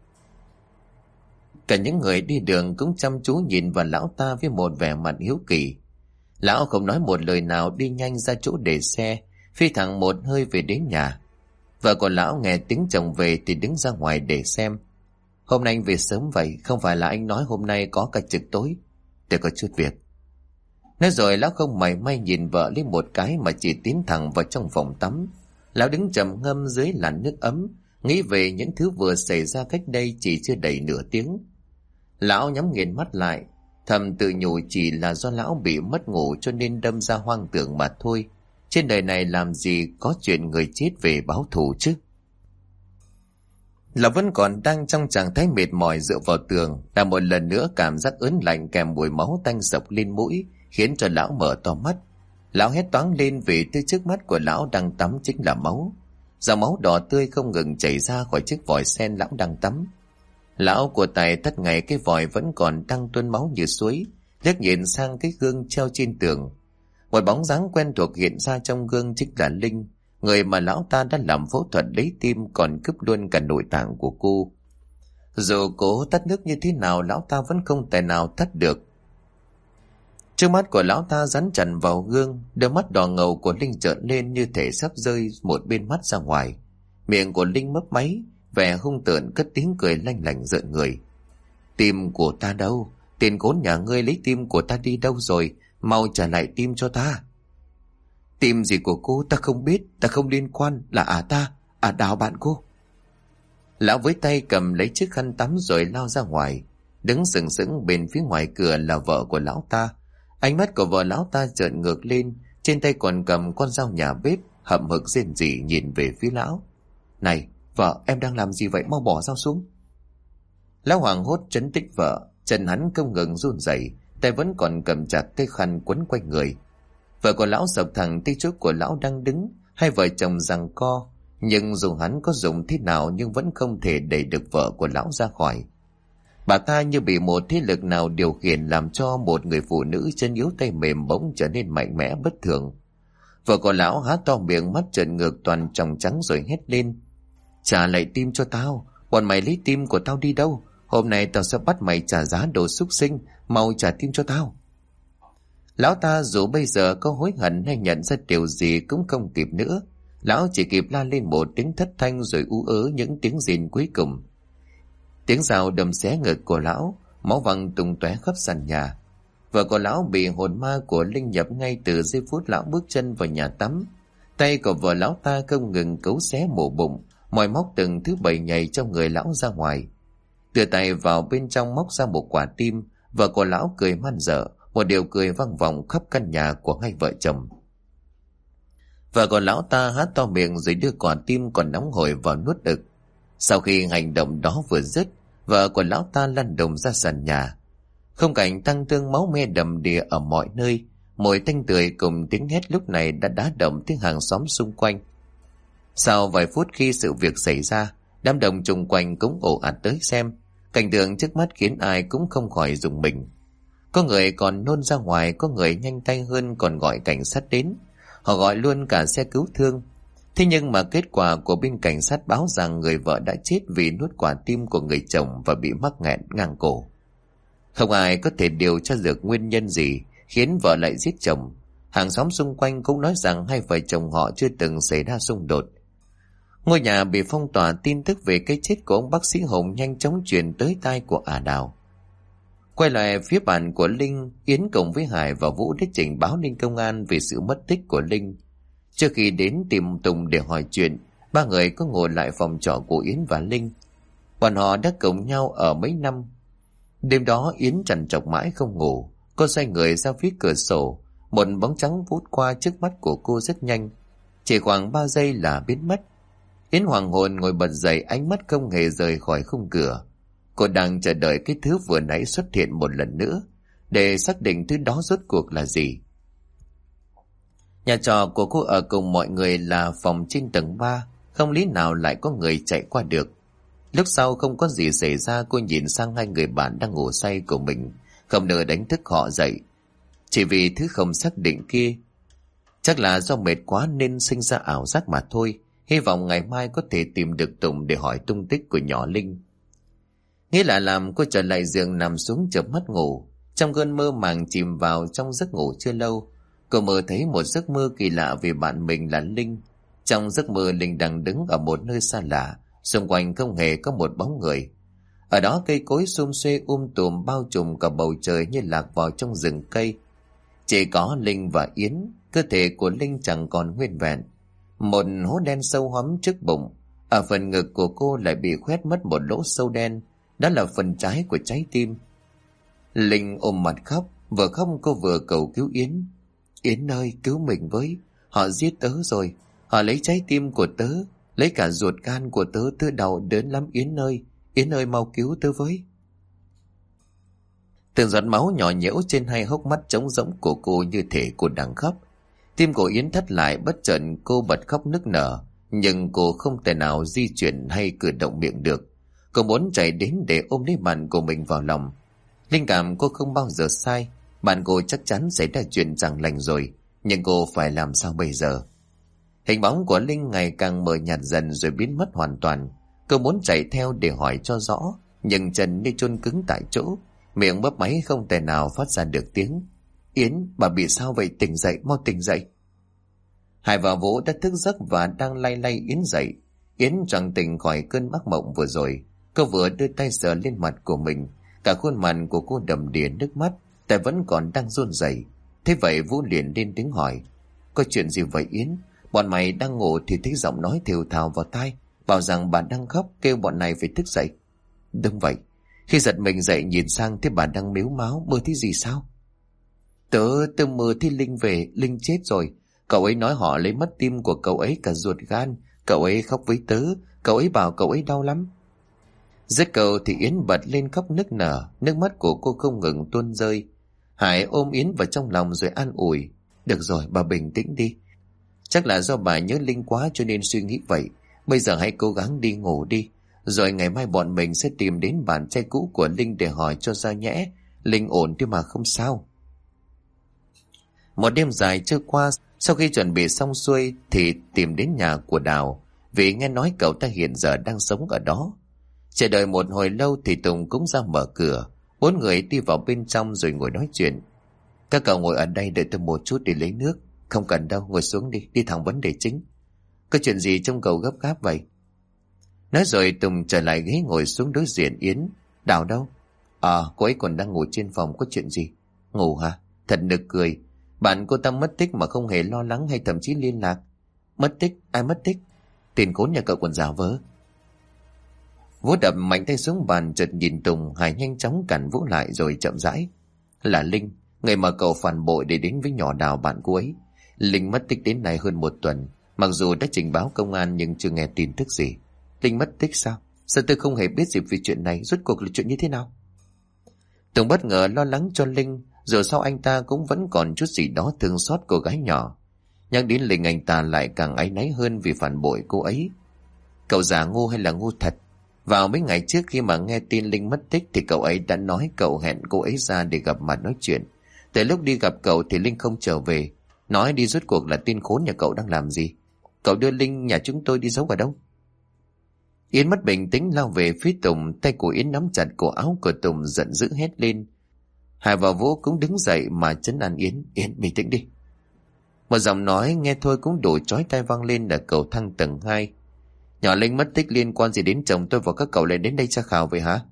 Speaker 1: Cả những người đi đường cũng chăm chú nhìn vào lão ta với một vẻ mặt hiếu kỳ. Lão không nói một lời nào, đi nhanh ra chỗ để xe, phi thẳng một hơi về đến nhà. Vợ của lão nghe tiếng chồng về thì đứng ra ngoài để xem. Hôm nay anh về sớm vậy, không phải là anh nói hôm nay có cả trực tối? Tôi có chút việc. Nói rồi lão không mảy may nhìn vợ lên một cái mà chỉ tiến thẳng vào trong phòng tắm. Lão đứng trầm ngâm dưới làn nước ấm, nghĩ về những thứ vừa xảy ra cách đây chỉ chưa đầy nửa tiếng. Lão nhắm nghiền mắt lại, thầm tự nhủ chỉ là do lão bị mất ngủ cho nên đâm ra hoang tưởng mà thôi. Trên đời này làm gì có chuyện người chết về báo thù chứ. Lão vẫn còn đang trong trạng thái mệt mỏi dựa vào tường, là một lần nữa cảm giác ớn lạnh kèm mùi máu tanh sộc lên mũi khiến cho lão mở to mắt. Lão hét toáng lên vì từ trước mắt của lão đang tắm chính là máu. Dòng máu đỏ tươi không ngừng chảy ra khỏi chiếc vòi sen lão đang tắm. Lão của Tài tắt ngày cái vòi vẫn còn đang tuôn máu như suối, liếc nhìn sang cái gương treo trên tường. Một bóng dáng quen thuộc hiện ra trong gương chính là Linh, người mà lão ta đã làm phẫu thuật lấy tim còn cướp luôn cả nội tạng của cô. Dù cố tắt nước như thế nào, lão ta vẫn không tài nào tắt được. Trước mắt của lão ta dán chặt vào gương, đôi mắt đỏ ngầu của Linh trợn lên như thể sắp rơi một bên mắt ra ngoài. Miệng của Linh mấp máy, vẻ hung tợn cất tiếng cười lanh lảnh rợn người. Tim của ta đâu? Tiền khốn nhà ngươi lấy tim của ta đi đâu rồi? Mau trả lại tim cho ta. Tim gì của cô ta không biết, ta không liên quan, là ta, Đào bạn cô. Lão với tay cầm lấy chiếc khăn tắm rồi lao ra ngoài. Đứng sừng sững bên phía ngoài cửa là vợ của lão ta. Ánh mắt của vợ lão ta trợn ngược lên, trên tay còn cầm con dao nhà bếp, hậm hực rên rỉ nhìn về phía lão. Này, vợ, em đang làm gì vậy, mau bỏ dao xuống. Lão hoảng hốt trấn tĩnh vợ, chân hắn không ngừng run rẩy, tay vẫn còn cầm chặt cái khăn quấn quanh người. Vợ của lão sập thẳng tới chỗ của lão đang đứng, hai vợ chồng giằng co, nhưng dù hắn có dùng thế nào nhưng vẫn không thể đẩy được vợ của lão ra khỏi. Bà ta như bị một thế lực nào điều khiển, làm cho một người phụ nữ chân yếu tay mềm bỗng trở nên mạnh mẽ bất thường. Vợ của lão há to miệng, mắt trợn ngược toàn tròng trắng rồi hét lên. Trả lại tim cho tao, bọn mày lấy tim của tao đi đâu? Hôm nay tao sẽ bắt mày trả giá đồ súc sinh, mau trả tim cho tao. Lão ta dù bây giờ có hối hận hay nhận ra điều gì cũng không kịp nữa. Lão chỉ kịp la lên một tiếng thất thanh rồi ú ớ những tiếng rên cuối cùng. Tiếng dao đâm xé ngực của lão, máu văng tung tóe khắp sàn nhà. Vợ của lão bị hồn ma của Linh nhập ngay từ giây phút lão bước chân vào nhà tắm. Tay của vợ lão ta không ngừng cấu xé mổ bụng, moi móc từng thứ bầy nhầy trong người lão ra ngoài. Đưa tay vào bên trong móc ra một quả tim. Vợ của lão cười man dợ, một điều cười vang vọng khắp căn nhà của hai vợ chồng. Vợ của lão ta há to miệng rồi đưa quả tim còn nóng hổi vào nuốt ực. Sau khi hành động đó vừa dứt, vợ của lão ta lăn đùng ra sàn nhà. Không cảnh tăng thương máu me đầm đìa ở mọi nơi, mùi tanh tưởi cùng tiếng hét lúc này đã đá động tiếng hàng xóm xung quanh. Sau vài phút khi sự việc xảy ra, đám đông chung quanh cũng ồ ạt tới xem. Cảnh tượng trước mắt khiến ai cũng không khỏi rùng mình. Có người còn nôn ra ngoài, có người nhanh tay hơn còn gọi cảnh sát đến. Họ gọi luôn cả xe cứu thương. Thế nhưng mà kết quả của bên cảnh sát báo rằng người vợ đã chết vì nuốt quả tim của người chồng và bị mắc nghẹn ngang cổ. Không ai có thể điều tra được nguyên nhân gì khiến vợ lại giết chồng. Hàng xóm xung quanh cũng nói rằng hai vợ chồng họ chưa từng xảy ra xung đột. Ngôi nhà bị phong tỏa, tin tức về cái chết của ông bác sĩ Hùng nhanh chóng truyền tới tai của Đào. Quay lại phía bàn của Linh, Yến cùng với Hải và Vũ đã trình báo lên công an về sự mất tích của Linh. Trước khi đến tìm Tùng để hỏi chuyện, ba người có ngồi lại phòng trọ của Yến và Linh. Bọn họ đã cùng nhau ở mấy năm. Đêm đó Yến trằn trọc mãi không ngủ. Cô xoay người ra phía cửa sổ, một bóng trắng vút qua trước mắt của cô rất nhanh, chỉ khoảng 3 giây là biến mất. Yến hoàng hồn ngồi bật dậy, ánh mắt không hề rời khỏi khung cửa. Cô đang chờ đợi cái thứ vừa nãy xuất hiện một lần nữa, để xác định thứ đó rốt cuộc là gì. Nhà trọ của cô ở cùng mọi người là phòng trên tầng 3, không lý nào lại có người chạy qua được. Lúc sau không có gì xảy ra, cô nhìn sang hai người bạn đang ngủ say của mình, không nỡ đánh thức họ dậy. Chỉ vì thứ không xác định kia. Chắc là do mệt quá nên sinh ra ảo giác mà thôi. Hy vọng ngày mai có thể tìm được Tùng để hỏi tung tích của nhỏ Linh. Nghĩa là làm cô trở lại giường nằm xuống chợp mắt ngủ. Trong cơn mơ màng chìm vào trong giấc ngủ chưa lâu, cô mơ thấy một giấc mơ kỳ lạ về bạn mình là Linh. Trong giấc mơ Linh đang đứng ở một nơi xa lạ, xung quanh không hề có một bóng người. Ở đó cây cối xum xuê tùm bao trùm cả bầu trời như lạc vào trong rừng cây. Chỉ có Linh và Yến, cơ thể của Linh chẳng còn nguyên vẹn. Một hố đen sâu hoắm trước bụng, ở phần ngực của cô lại bị khoét mất một lỗ sâu đen, đó là phần trái của trái tim. Linh ôm mặt khóc, vừa khóc cô vừa cầu cứu Yến. Yến ơi, cứu mình với, họ giết tớ rồi, họ lấy trái tim của tớ, lấy cả ruột gan của tớ, tớ đau đớn lắm Yến ơi mau cứu tớ với. Từng giọt máu nhỏ nhễu trên hai hốc mắt trống rỗng của cô như thể cô đang khóc. Tim của Yến thắt lại, bất chợt cô bật khóc nức nở, nhưng cô không thể nào di chuyển hay cử động miệng được. Cô muốn chạy đến để ôm lấy bạn của mình vào lòng. Linh cảm cô không bao giờ sai. Bạn cô chắc chắn xảy ra chuyện chẳng lành rồi. Nhưng cô phải làm sao bây giờ? Hình bóng của Linh ngày càng mờ nhạt dần rồi biến mất hoàn toàn. Cô muốn chạy theo để hỏi cho rõ, nhưng chân như chôn cứng tại chỗ, miệng bấp máy không thể nào phát ra được tiếng. Yến, bà bị sao vậy? Tỉnh dậy, mau tỉnh dậy. Hải và Vũ đã thức giấc và đang lay lay Yến dậy. Yến chẳng tỉnh khỏi cơn ác mộng vừa rồi. Cô vừa đưa tay sờ lên mặt của mình, cả khuôn mặt của cô đầm đìa nước mắt,แต่vẫn còn đang run rẩy. Thế vậy Vũ liền lên tiếng hỏi: có chuyện gì vậy Yến? Bọn mày đang ngủ thì thấy giọng nói thều thào vào tai, bảo rằng bà đang khóc, kêu bọn này phải thức dậy. Đúng vậy. Khi giật mình dậy nhìn sang thấy bà đang mếu máo. Mơ thấy gì sao? Tớ mơ thấy Linh về. Linh chết rồi. Cậu ấy nói họ lấy mất tim của cậu ấy cả ruột gan. Cậu ấy khóc với tớ. Cậu ấy bảo cậu ấy đau lắm. Dứt câu thì Yến bật lên khóc nức nở. Nước mắt của cô không ngừng tuôn rơi. Hải ôm Yến vào trong lòng rồi an ủi: được rồi, bà bình tĩnh đi. Chắc là do bà nhớ Linh quá cho nên suy nghĩ vậy. Bây giờ hãy cố gắng đi ngủ đi. Rồi ngày mai bọn mình sẽ tìm đến bạn trai cũ của Linh để hỏi cho ra nhẽ. Linh ổn chứ mà không sao. Một đêm dài trôi qua. Sau khi chuẩn bị xong xuôi thì tìm đến nhà của Đào, vì nghe nói cậu ta hiện giờ đang sống ở đó. Chờ đợi một hồi lâu thì Tùng cũng ra mở cửa. 4 người đi vào bên trong rồi ngồi nói chuyện. Các cậu ngồi ở đây đợi tôi một chút để lấy nước. Không cần đâu, ngồi xuống đi, đi thẳng vấn đề chính. Có chuyện gì trông cậu gấp gáp vậy? Nói rồi Tùng trở lại ghế ngồi xuống đối diện Yến. Đào đâu? Cô ấy còn đang ngủ trên phòng. Có chuyện gì? Ngủ hả? Thật nực cười. Bạn cô ta mất tích mà không hề lo lắng hay thậm chí liên lạc. Mất tích? Ai mất tích? Tiền khốn nhà cậu còn giả vờ. Vũ đập mạnh tay xuống bàn, chợt nhìn Tùng. Hải nhanh chóng cản Vũ lại rồi chậm rãi: là Linh, người mà cậu phản bội để đến với nhỏ Đào bạn cô ấy. Linh mất tích đến nay hơn 1 tuần. Mặc dù đã trình báo công an nhưng chưa nghe tin tức gì. Linh mất tích sao? Sao tôi không hề biết gì về chuyện này? Rốt cuộc là chuyện như thế nào? Tùng bất ngờ lo lắng cho Linh. Dù sao anh ta cũng vẫn còn chút gì đó thương xót cô gái nhỏ. Nhắc đến Linh anh ta lại càng áy náy hơn vì phản bội cô ấy. Cậu giả ngu hay là ngu thật? Vào mấy ngày trước khi mà nghe tin Linh mất tích thì cậu ấy đã nói cậu hẹn cô ấy ra để gặp mặt nói chuyện. Tới lúc đi gặp cậu thì Linh không trở về. Nói đi rốt cuộc là tin khốn nhà cậu đang làm gì? Cậu đưa Linh nhà chúng tôi đi giấu ở đâu? Yến mất bình tĩnh lao về phía Tùng. Tay của Yến nắm chặt cổ áo của Tùng, giận dữ hét lên. Hải và Vũ cũng đứng dậy mà trấn an Yến. Yến bình tĩnh đi. Một giọng nói nghe thôi cũng đủ chói tai vang lên ở cầu thang tầng 2. Nhỏ Linh mất tích liên quan gì đến chồng tôi và các cậu lại đến đây tra khảo vậy hả?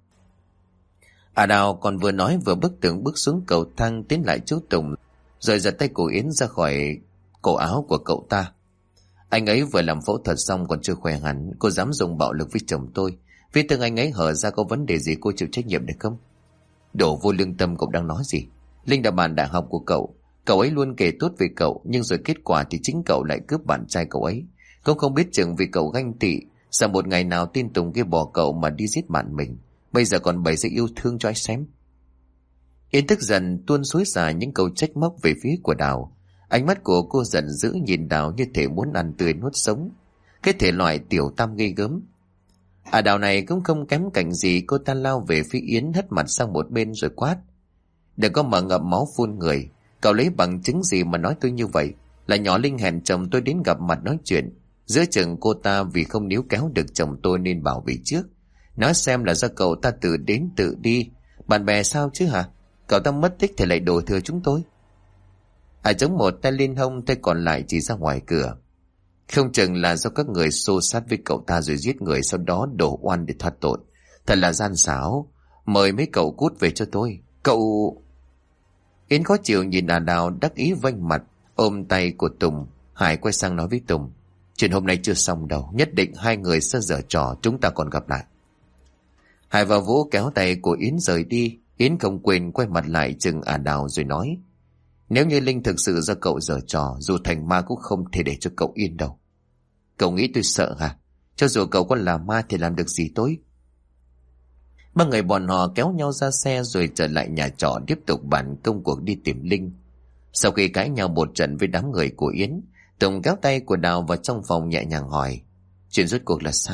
Speaker 1: Đào còn vừa nói vừa bước xuống cầu thang tiến lại chỗ Tùng, rồi giật tay của Yến ra khỏi cổ áo của cậu ta. Anh ấy vừa làm phẫu thuật xong còn chưa khỏe hẳn. Cô dám dùng bạo lực với chồng tôi. Vết thương anh ấy hở ra có vấn đề gì cô chịu trách nhiệm được không? Đồ vô lương tâm, cậu đang nói gì? Linh là bạn đại học của cậu. Cậu ấy luôn kể tốt về cậu, nhưng rồi kết quả thì chính cậu lại cướp bạn trai cậu ấy. Cậu không biết chừng vì cậu ganh tị, sợ một ngày nào tin Tùng kia bỏ cậu mà đi giết bạn mình. Bây giờ còn bày ra yêu thương cho ai xem. Yến tức giận tuôn xối xả những câu trách móc về phía của Đào. Ánh mắt của cô giận dữ nhìn Đào như thể muốn ăn tươi nuốt sống. Cái thể loại tiểu tam ghê gớm. Đào này cũng không kém cạnh gì. Cô ta lao về phía Yến, hất mặt sang một bên rồi quát: đừng có mà ngậm máu phun người. Cậu lấy bằng chứng gì mà nói tôi như vậy? Là nhỏ Linh hẹn chồng tôi đến gặp mặt nói chuyện. Giữa chừng cô ta vì không níu kéo được chồng tôi nên bảo vệ trước. Nói xem là do cậu ta tự đến tự đi. Bạn bè sao chứ hả? Cậu ta mất tích thì lại đổ thừa chúng tôi. Chống một tay lên hông, tay còn lại chỉ ra ngoài cửa. Không chừng là do các người xô sát với cậu ta rồi giết người, sau đó đổ oan để thoát tội. Thật là gian xảo. Mời mấy cậu cút về cho tôi. Cậu... Yến khó chịu nhìn Đào đắc ý vênh mặt, ôm tay của Tùng. Hải quay sang nói với Tùng: chuyện hôm nay chưa xong đâu, nhất định hai người sẽ giở trò, chúng ta còn gặp lại. Hải và Vũ kéo tay của Yến rời đi. Yến không quên quay mặt lại chừng Đào rồi nói: nếu như Linh thực sự do cậu giở trò, dù thành ma cũng không thể để cho cậu yên đâu. Cậu nghĩ tôi sợ hả? Cho dù cậu có là ma thì làm được gì tôi? Ba người bọn họ kéo nhau ra xe rồi trở lại nhà trọ tiếp tục bàn công cuộc đi tìm Linh. Sau khi cãi nhau một trận với đám người của Yến, Tùng kéo tay của Đào vào trong phòng nhẹ nhàng hỏi: chuyện rốt cuộc là sao?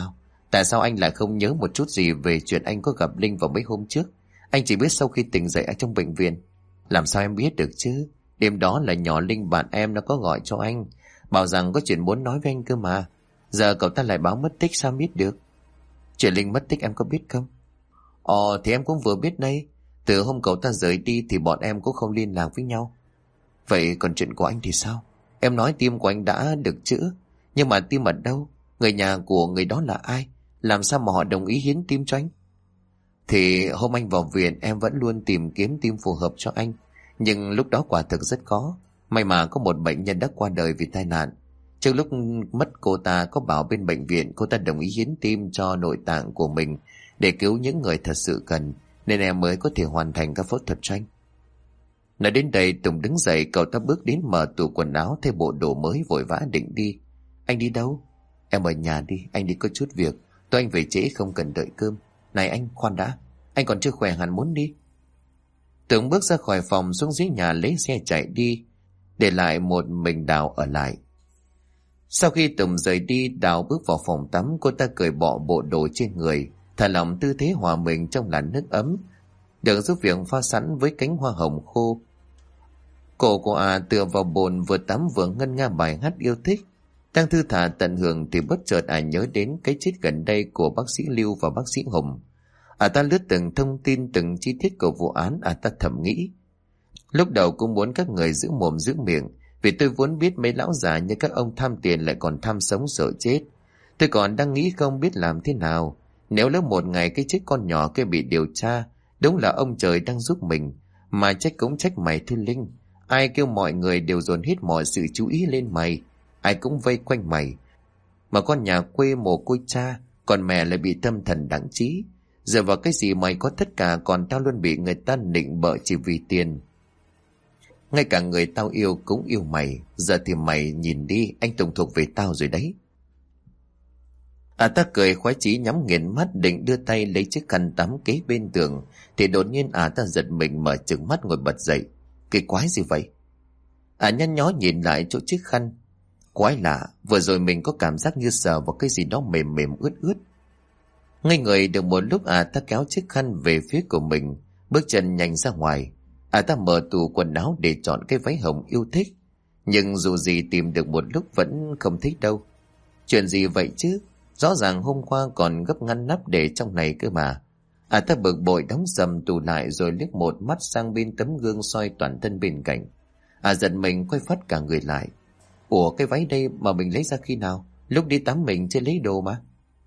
Speaker 1: Tại sao anh lại không nhớ một chút gì về chuyện anh có gặp Linh vào mấy hôm trước? Anh chỉ biết sau khi tỉnh dậy ở trong bệnh viện. Làm sao em biết được chứ? Đêm đó là nhỏ Linh bạn em nó có gọi cho anh, bảo rằng có chuyện muốn nói với anh cơ mà. Giờ cậu ta lại báo mất tích, sao biết được? Chuyện Linh mất tích em có biết không? Thì em cũng vừa biết đây. Từ hôm cậu ta rời đi thì bọn em cũng không liên lạc với nhau. Vậy còn chuyện của anh thì sao? Em nói tim của anh đã được chữa, nhưng mà tim ở đâu? Người nhà của người đó là ai? Làm sao mà họ đồng ý hiến tim cho anh? Thì hôm anh vào viện em vẫn luôn tìm kiếm tim phù hợp cho anh, nhưng lúc đó quả thực rất khó. May mà có một bệnh nhân đã qua đời vì tai nạn. Trước lúc mất cô ta có bảo bên bệnh viện cô ta đồng ý hiến tim cho nội tạng của mình để cứu những người thật sự cần, nên em mới có thể hoàn thành các phẫu thuật cho anh. Nói đến đây Tùng đứng dậy, cậu ta bước đến mở tủ quần áo thay bộ đồ mới vội vã định đi. Anh đi đâu? Em ở nhà đi, anh đi có chút việc. Tôi anh về trễ không cần đợi cơm. Này anh, khoan đã, anh còn chưa khỏe hẳn muốn đi. Tùng bước ra khỏi phòng xuống dưới nhà lấy xe chạy đi, để lại một mình Đào ở lại. Sau khi Tùng rời đi, Đào bước vào phòng tắm. Cô ta cởi bỏ bộ đồ trên người, thả lỏng tư thế hòa mình trong làn nước ấm được giúp việc pha sẵn với cánh hoa hồng khô. Cổ của tựa vào bồn vừa tắm vừa ngân nga bài hát yêu thích. Đang thư thả tận hưởng thì bất chợt nhớ đến cái chết gần đây của bác sĩ Lưu và bác sĩ Hùng. Ta lướt từng thông tin, từng chi tiết của vụ án. Ta thầm nghĩ, lúc đầu cũng muốn các người giữ mồm giữ miệng, vì tôi vốn biết mấy lão già như các ông tham tiền lại còn tham sống sợ chết. Tôi còn đang nghĩ không biết làm thế nào. Nếu lỡ một ngày cái chết con nhỏ kia bị điều tra, đúng là ông trời đang giúp mình. Mà trách cũng trách mày Thư Linh. Ai kêu mọi người đều dồn hết mọi sự chú ý lên mày, ai cũng vây quanh mày. Mà con nhà quê mồ côi cha, còn mẹ lại bị tâm thần đáng trí. Giờ vào cái gì mày có tất cả, còn tao luôn bị người ta nịnh bợ chỉ vì tiền. Ngay cả người tao yêu cũng yêu mày. Giờ thì mày nhìn đi, anh Tùng thuộc về tao rồi đấy. Ta cười khoái chí nhắm nghiền mắt định đưa tay lấy chiếc khăn tắm kế bên tường, thì đột nhiên ta giật mình mở trừng mắt ngồi bật dậy. Cái quái gì vậy? Nhăn nhó nhìn lại chỗ chiếc khăn. Quái lạ, vừa rồi mình có cảm giác như sờ vào cái gì đó mềm mềm ướt ướt. Ngây người được một lúc ta kéo chiếc khăn về phía của mình, bước chân nhanh ra ngoài. Ta mở tủ quần áo để chọn cái váy hồng yêu thích, nhưng dù gì tìm được một lúc vẫn không thích đâu. Chuyện gì vậy chứ? Rõ ràng hôm qua còn gấp ngăn nắp để trong này cơ mà. Ta bực bội đóng sầm tủ lại rồi liếc một mắt sang bên tấm gương soi toàn thân bên cạnh. Giận mình quay phát cả người lại. Ủa, cái váy đây mà mình lấy ra khi nào? Lúc đi tắm mình chưa lấy đồ mà.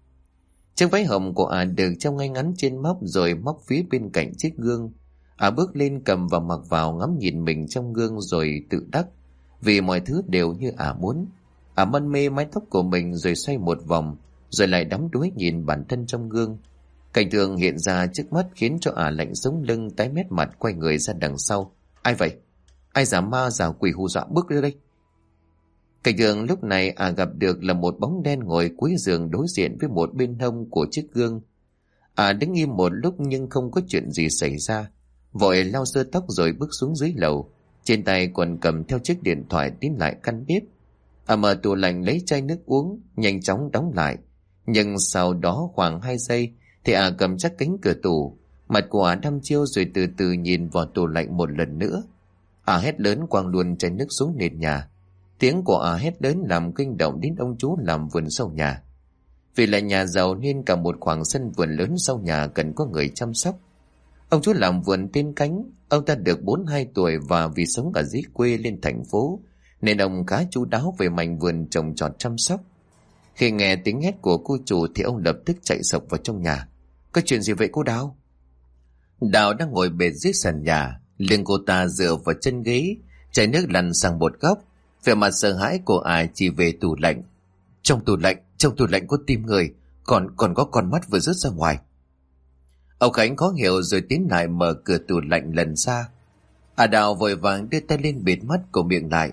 Speaker 1: Chiếc váy hồng của được treo ngay ngắn trên móc, rồi móc phía bên cạnh chiếc gương. Bước lên cầm và mặc vào, ngắm nhìn mình trong gương rồi tự đắc vì mọi thứ đều như muốn. Mân mê mái tóc của mình rồi xoay một vòng, rồi lại đắm đuối nhìn bản thân trong gương. Cảnh tượng hiện ra trước mắt khiến cho lạnh sống lưng, tái mét mặt, quay người ra đằng sau. Ai vậy? Ai giả ma giả quỷ hù dọa bước ra đây? Cảnh tượng lúc này gặp được là một bóng đen ngồi cuối giường đối diện với một bên hông của chiếc gương. Đứng im một lúc nhưng không có chuyện gì xảy ra, vội lau sơ tóc rồi bước xuống dưới lầu. Trên tay còn cầm theo chiếc điện thoại tiến lại căn bếp. Mở tủ lạnh lấy chai nước uống, nhanh chóng đóng lại. Nhưng sau đó khoảng 2 giây thì cầm chắc cánh cửa tủ. Mặt của đăm chiêu rồi từ từ nhìn vào tủ lạnh một lần nữa. Hét lớn quăng luôn chai nước xuống nền nhà. Tiếng của hét lớn làm kinh động đến ông chú làm vườn sau nhà. Vì là nhà giàu nên cả một khoảng sân vườn lớn sau nhà cần có người chăm sóc. Ông chú làm vườn tên Cánh. Ông ta được 42 tuổi và vì sống ở dưới quê lên thành phố nên ông khá chu đáo về mảnh vườn trồng trọt chăm sóc. Khi nghe tiếng hét của cô chủ thì ông lập tức chạy sộc vào trong nhà. Có chuyện gì vậy cô Đào? Đào đang ngồi bệt dưới sàn nhà, lưng cô ta dựa vào chân ghế, chai nước lăn sang một góc. Vẻ mặt sợ hãi của chỉ về tủ lạnh. Trong tủ lạnh có tim người, còn có con mắt vừa rớt ra ngoài. Ông Khánh khó hiểu rồi tiến lại mở cửa tủ lạnh lần ra. Đào vội vàng đưa tay lên bịt mắt của miệng lại.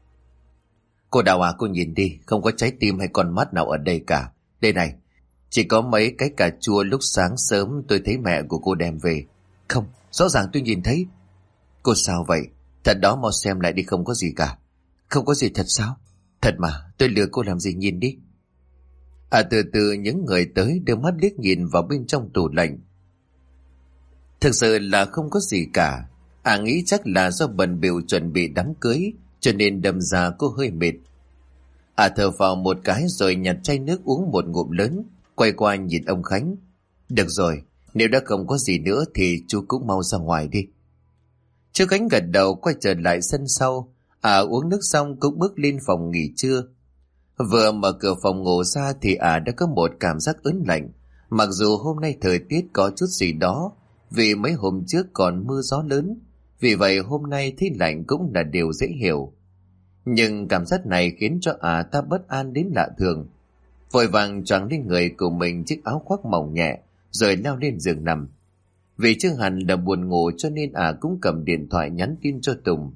Speaker 1: Cô Đào cô nhìn đi, không có trái tim hay con mắt nào ở đây cả. Đây này, chỉ có mấy cái cà chua lúc sáng sớm tôi thấy mẹ của cô đem về. Không, rõ ràng tôi nhìn thấy. Cô sao vậy? Thật đó, mau xem lại đi, không có gì cả. Không có gì thật sao? Thật mà, tôi lừa cô làm gì, nhìn đi. Từ từ những người tới đưa mắt liếc nhìn vào bên trong tủ lạnh. Thực sự là không có gì cả. Nghĩ chắc là do bận bịu chuẩn bị đám cưới cho nên đâm ra cô hơi mệt. Thở vào một cái rồi nhặt chai nước uống một ngụm lớn, quay qua nhìn ông Khánh. Được rồi, nếu đã không có gì nữa thì chú cũng mau ra ngoài đi. Chú Khánh gật đầu quay trở lại sân sau. Uống nước xong cũng bước lên phòng nghỉ trưa. Vừa mở cửa phòng ngủ ra thì đã có một cảm giác ớn lạnh. Mặc dù hôm nay thời tiết có chút gì đó, vì mấy hôm trước còn mưa gió lớn, vì vậy hôm nay thấy lạnh cũng là điều dễ hiểu. Nhưng cảm giác này khiến cho ta bất an đến lạ thường. Vội vàng choàng lên người của mình chiếc áo khoác mỏng nhẹ, rồi leo lên giường nằm. Vì chưa hẳn là buồn ngủ cho nên cũng cầm điện thoại nhắn tin cho Tùng.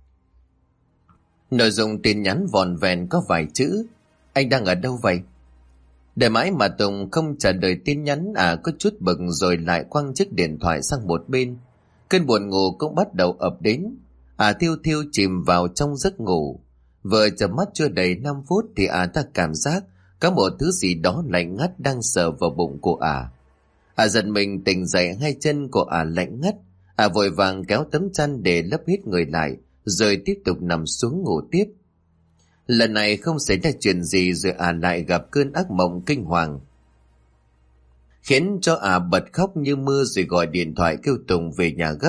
Speaker 1: Nội dung tin nhắn vòn vẹn có vài chữ: anh đang ở đâu vậy? Để mãi mà Tùng không trả lời tin nhắn, có chút bực rồi lại quăng chiếc điện thoại sang một bên. Cơn buồn ngủ cũng bắt đầu ập đến. Thiêu thiêu chìm vào trong giấc ngủ. Vừa chợp mắt chưa đầy 5 phút thì ta cảm giác có một thứ gì đó lạnh ngắt đang sờ vào bụng của giật mình tỉnh dậy, hai chân của lạnh ngắt. Vội vàng kéo tấm chăn để lấp hết người lại, rồi tiếp tục nằm xuống ngủ tiếp. Lần này không xảy ra chuyện gì rồi lại gặp cơn ác mộng kinh hoàng, khiến cho bật khóc như mưa rồi gọi điện thoại kêu Tùng về nhà gấp.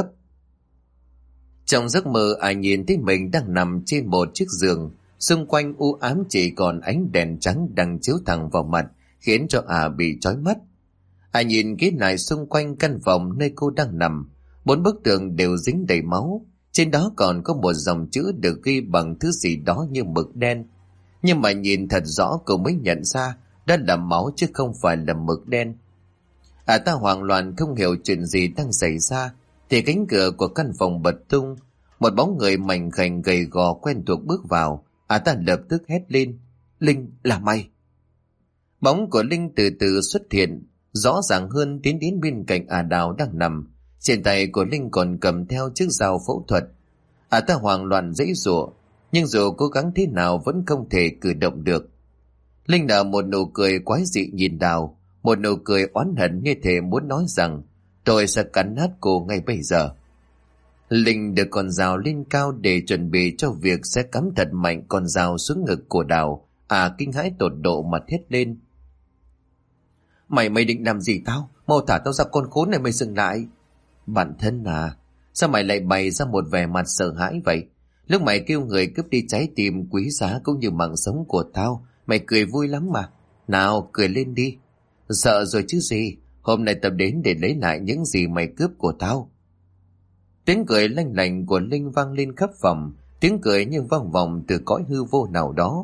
Speaker 1: Trong giấc mơ nhìn thấy mình đang nằm trên một chiếc giường, xung quanh u ám chỉ còn ánh đèn trắng đang chiếu thẳng vào mặt, khiến cho bị chói mắt. Nhìn kỹ lại xung quanh căn phòng nơi cô đang nằm, 4 bức tường đều dính đầy máu. Trên đó còn có một dòng chữ được ghi bằng thứ gì đó như mực đen. Nhưng mà nhìn thật rõ cô mới nhận ra đó là máu chứ không phải là mực đen. Ta hoảng loạn không hiểu chuyện gì đang xảy ra thì cánh cửa của căn phòng bật tung. Một bóng người mảnh khảnh gầy gò quen thuộc bước vào. Ta lập tức hét lên: Linh, là mày! Bóng của Linh từ từ xuất hiện, rõ ràng hơn, tiến đến bên cạnh Đào đang nằm. Trên tay của Linh còn cầm theo chiếc dao phẫu thuật. Ta hoảng loạn giãy giụa, nhưng dù cố gắng thế nào vẫn không thể cử động được. Linh nở một nụ cười quái dị nhìn Đào, một nụ cười oán hận như thể muốn nói rằng tôi sẽ cắn nát cô ngay bây giờ. Linh được con dao lên cao để chuẩn bị cho việc sẽ cắm thật mạnh con dao xuống ngực của Đào. Kinh hãi tột độ mà thét lên: Mày định làm gì tao? Mau thả tao ra, con khốn này mày dừng lại! Bạn thân sao mày lại bày ra một vẻ mặt sợ hãi vậy? Lúc mày kêu người cướp đi trái tim quý giá cũng như mạng sống của tao, mày cười vui lắm mà. Nào, cười lên đi. Sợ rồi chứ gì, hôm nay tao đến để lấy lại những gì mày cướp của tao. Tiếng cười lanh lảnh của Linh vang lên khắp phòng, tiếng cười như vang vọng từ cõi hư vô nào đó.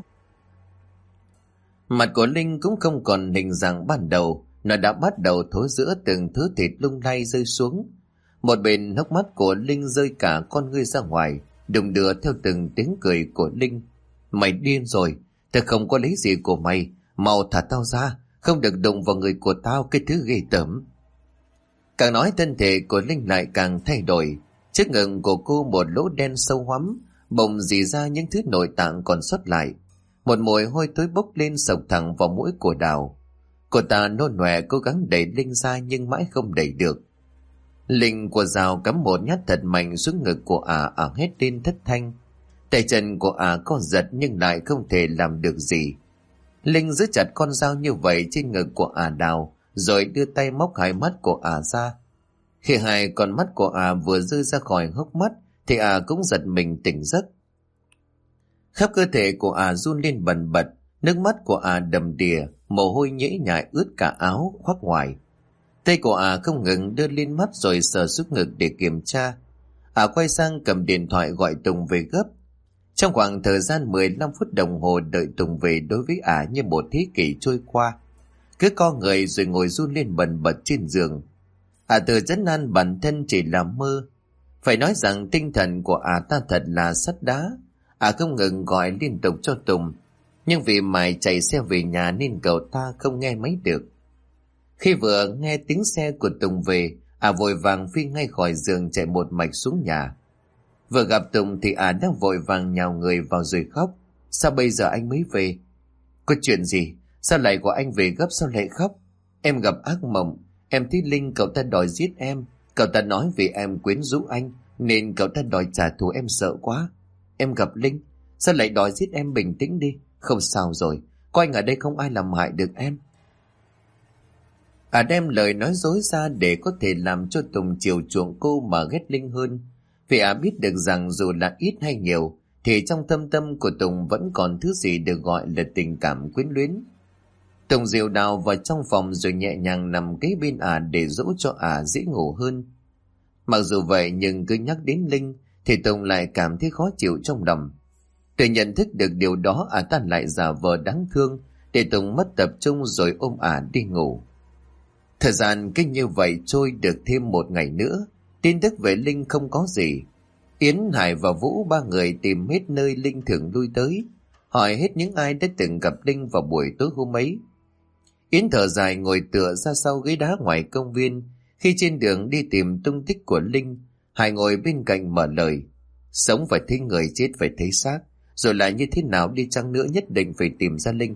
Speaker 1: Mặt của Linh cũng không còn hình dạng ban đầu, nó đã bắt đầu thối rữa từng thứ thịt lung lay rơi xuống. Một bên hốc mắt của Linh rơi cả con ngươi ra ngoài, đùng đưa theo từng tiếng cười của Linh. Mày điên rồi, tao không có lấy gì của mày, mau thả tao ra, không được đụng vào người của tao, cái thứ ghê tởm. Càng nói thân thể của Linh lại càng thay đổi. Trước ngực của cô một lỗ đen sâu hoắm, bỗng rỉ ra những thứ nội tạng còn sót lại. Một mùi hôi thối bốc lên sộc thẳng vào mũi của Đào. Cô ta nôn nòe cố gắng đẩy Linh ra nhưng mãi không đẩy được. Linh của dao cắm một nhát thật mạnh xuống ngực của hét lên thất thanh. Tay chân của có giật nhưng lại không thể làm được gì. Linh giữ chặt con dao như vậy trên ngực của Đào, rồi đưa tay móc hai mắt của ra. Khi hai con mắt của vừa rơi ra khỏi hốc mắt thì cũng giật mình tỉnh giấc. Khắp cơ thể của run lên bần bật, nước mắt của đầm đìa, mồ hôi nhễ nhại ướt cả áo khoác ngoài. Tay của không ngừng đưa lên mắt rồi sờ xuống ngực để kiểm tra. Quay sang cầm điện thoại gọi Tùng về gấp. Trong khoảng thời gian 15 phút đồng hồ đợi Tùng về đối với như một thế kỷ trôi qua. Cứ co người rồi ngồi run lên bần bật trên giường. Tự trấn an bản thân chỉ là mơ. Phải nói rằng tinh thần của ta thật là sắt đá. Không ngừng gọi liên tục cho Tùng, nhưng vì mày chạy xe về nhà nên cậu ta không nghe máy được. Khi vừa nghe tiếng xe của Tùng về, vội vàng phi ngay khỏi giường chạy một mạch xuống nhà. Vừa gặp Tùng thì đang vội vàng nhào người vào rồi khóc. Sao bây giờ anh mới về? Có chuyện gì? Sao lại của anh về gấp, sao lại khóc? Em gặp ác mộng, em thấy Linh cậu ta đòi giết em. Cậu ta nói vì em quyến rũ anh nên cậu ta đòi trả thù, em sợ quá. Em gặp Linh, sao lại đòi giết em? Bình tĩnh đi, không sao rồi, có anh ở đây không ai làm hại được em. Đem lời nói dối ra để có thể làm cho Tùng chiều chuộng cô mà ghét Linh hơn. Vì biết được rằng dù là ít hay nhiều thì trong thâm tâm của Tùng vẫn còn thứ gì được gọi là tình cảm quyến luyến. Tùng dìu đào vào trong phòng rồi nhẹ nhàng nằm kế bên để dỗ cho dễ ngủ hơn. Mặc dù vậy nhưng cứ nhắc đến Linh thì Tùng lại cảm thấy khó chịu trong lòng. Để nhận thức được điều đó, ta lại giả vờ đáng thương để Tùng mất tập trung rồi ôm đi ngủ. Thời gian cứ như vậy trôi được thêm một ngày nữa. Tin tức về Linh không có gì. Yến, Hải và Vũ ba người tìm hết nơi Linh thường lui tới, hỏi hết những ai đã từng gặp Linh vào buổi tối hôm ấy. Yến thở dài ngồi tựa ra sau ghế đá ngoài công viên. Khi trên đường đi tìm tung tích của Linh, Hải ngồi bên cạnh mở lời. Sống phải thấy người, chết phải thấy xác, rồi lại như thế nào đi chăng nữa nhất định phải tìm ra Linh.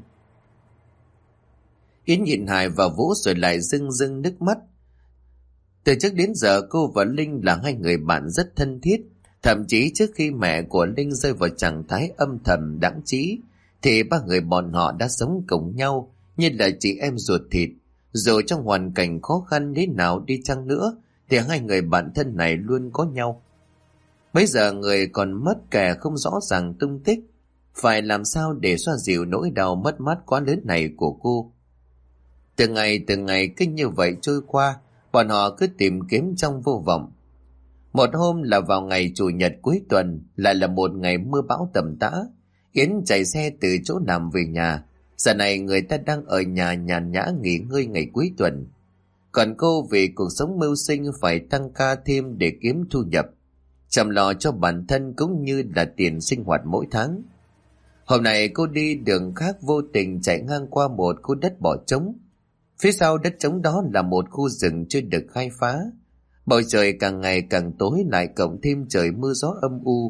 Speaker 1: Yến nhìn Hải và Vũ rồi lại rưng rưng nước mắt. Từ trước đến giờ cô và Linh là hai người bạn rất thân thiết. Thậm chí trước khi mẹ của Linh rơi vào trạng thái âm thầm đãng trí thì ba người bọn họ đã sống cùng nhau như là chị em ruột thịt. Dù trong hoàn cảnh khó khăn thế nào đi chăng nữa thì hai người bạn thân này luôn có nhau. Bây giờ người còn mất, kẻ không rõ ràng tung tích, phải làm sao để xoa dịu nỗi đau mất mát quá lớn này của cô. Từng ngày cứ như vậy trôi qua, bọn họ cứ tìm kiếm trong vô vọng. Một hôm là vào ngày chủ nhật cuối tuần, lại là một ngày mưa bão tầm tã. Yến chạy xe từ chỗ làm về nhà. Giờ này người ta đang ở nhà nhàn nhã nghỉ ngơi ngày cuối tuần. Còn cô vì cuộc sống mưu sinh phải tăng ca thêm để kiếm thu nhập, chăm lo cho bản thân cũng như là tiền sinh hoạt mỗi tháng. Hôm nay cô đi đường khác vô tình chạy ngang qua một khu đất bỏ trống. Phía sau đất trống đó là một khu rừng chưa được khai phá. Bầu trời càng ngày càng tối, lại cộng thêm trời mưa gió âm u.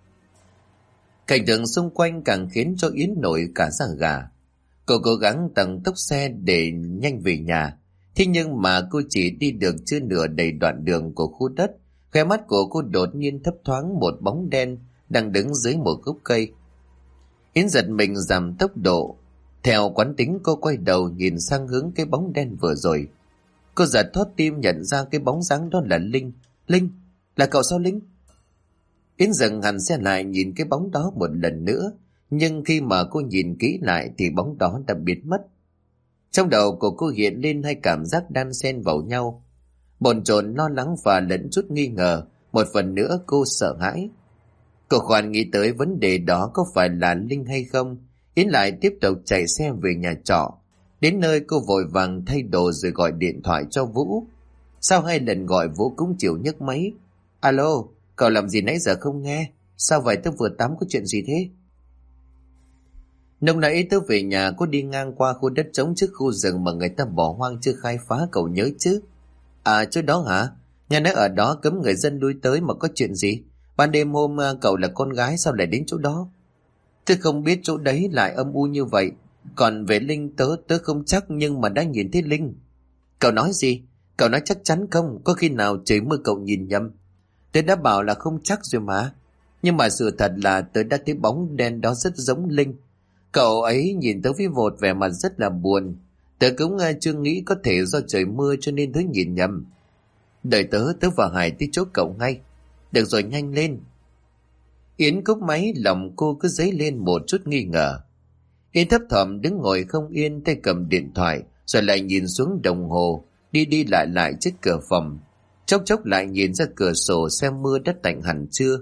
Speaker 1: Cảnh tượng xung quanh càng khiến cho Yến nổi cả da gà. Cô cố gắng tăng tốc xe để nhanh về nhà. Thế nhưng mà cô chỉ đi được chưa nửa đầy đoạn đường của khu đất, khóe mắt của cô đột nhiên thấp thoáng một bóng đen đang đứng dưới một gốc cây. Yến giật mình giảm tốc độ. Theo quán tính cô quay đầu nhìn sang hướng cái bóng đen vừa rồi. Cô giật thót tim nhận ra cái bóng dáng đó là Linh. Linh, là cậu sao Linh? Yến dừng hẳn xe lại nhìn cái bóng đó một lần nữa. Nhưng khi mà cô nhìn kỹ lại thì bóng đó đã biến mất. Trong đầu của cô hiện lên hai cảm giác đan xen vào nhau. Bồn chồn, lo lắng và lẫn chút nghi ngờ. Một phần nữa cô sợ hãi. Cô khoan nghĩ tới vấn đề đó có phải là Linh hay không. Yến lại tiếp tục chạy xe về nhà trọ. Đến nơi cô vội vàng thay đồ rồi gọi điện thoại cho Vũ. Sau 2 lần gọi Vũ cũng chịu nhấc máy. Alo, cậu làm gì nãy giờ không nghe? Sao vậy, tớ vừa tắm, có chuyện gì thế? Lúc nãy tớ về nhà có đi ngang qua khu đất trống trước khu rừng mà người ta bỏ hoang chưa khai phá, cậu nhớ chứ? Chỗ đó hả? Nhà nói ở đó cấm người dân lui tới mà có chuyện gì? Ban đêm hôm cậu là con gái sao lại đến chỗ đó? Tớ không biết chỗ đấy lại âm u như vậy. Còn về Linh tớ không chắc, nhưng mà đã nhìn thấy Linh. Cậu nói gì? Cậu nói chắc chắn không? Có khi nào trời mưa cậu nhìn nhầm? Tớ đã bảo là không chắc rồi mà. Nhưng mà sự thật là tớ đã thấy bóng đen đó rất giống Linh. Cậu ấy nhìn tớ với một vẻ mặt rất là buồn. Tớ cũng chưa nghĩ có thể do trời mưa cho nên tớ nhìn nhầm. Đợi tớ và Hải tới chỗ cậu ngay. Được rồi, nhanh lên. Yến cúp máy, lòng cô cứ dấy lên một chút nghi ngờ. Yến thấp thỏm đứng ngồi không yên, tay cầm điện thoại, rồi lại nhìn xuống đồng hồ, đi đi lại lại trước cửa phòng. Chốc chốc lại nhìn ra cửa sổ xem mưa đã tạnh hẳn chưa.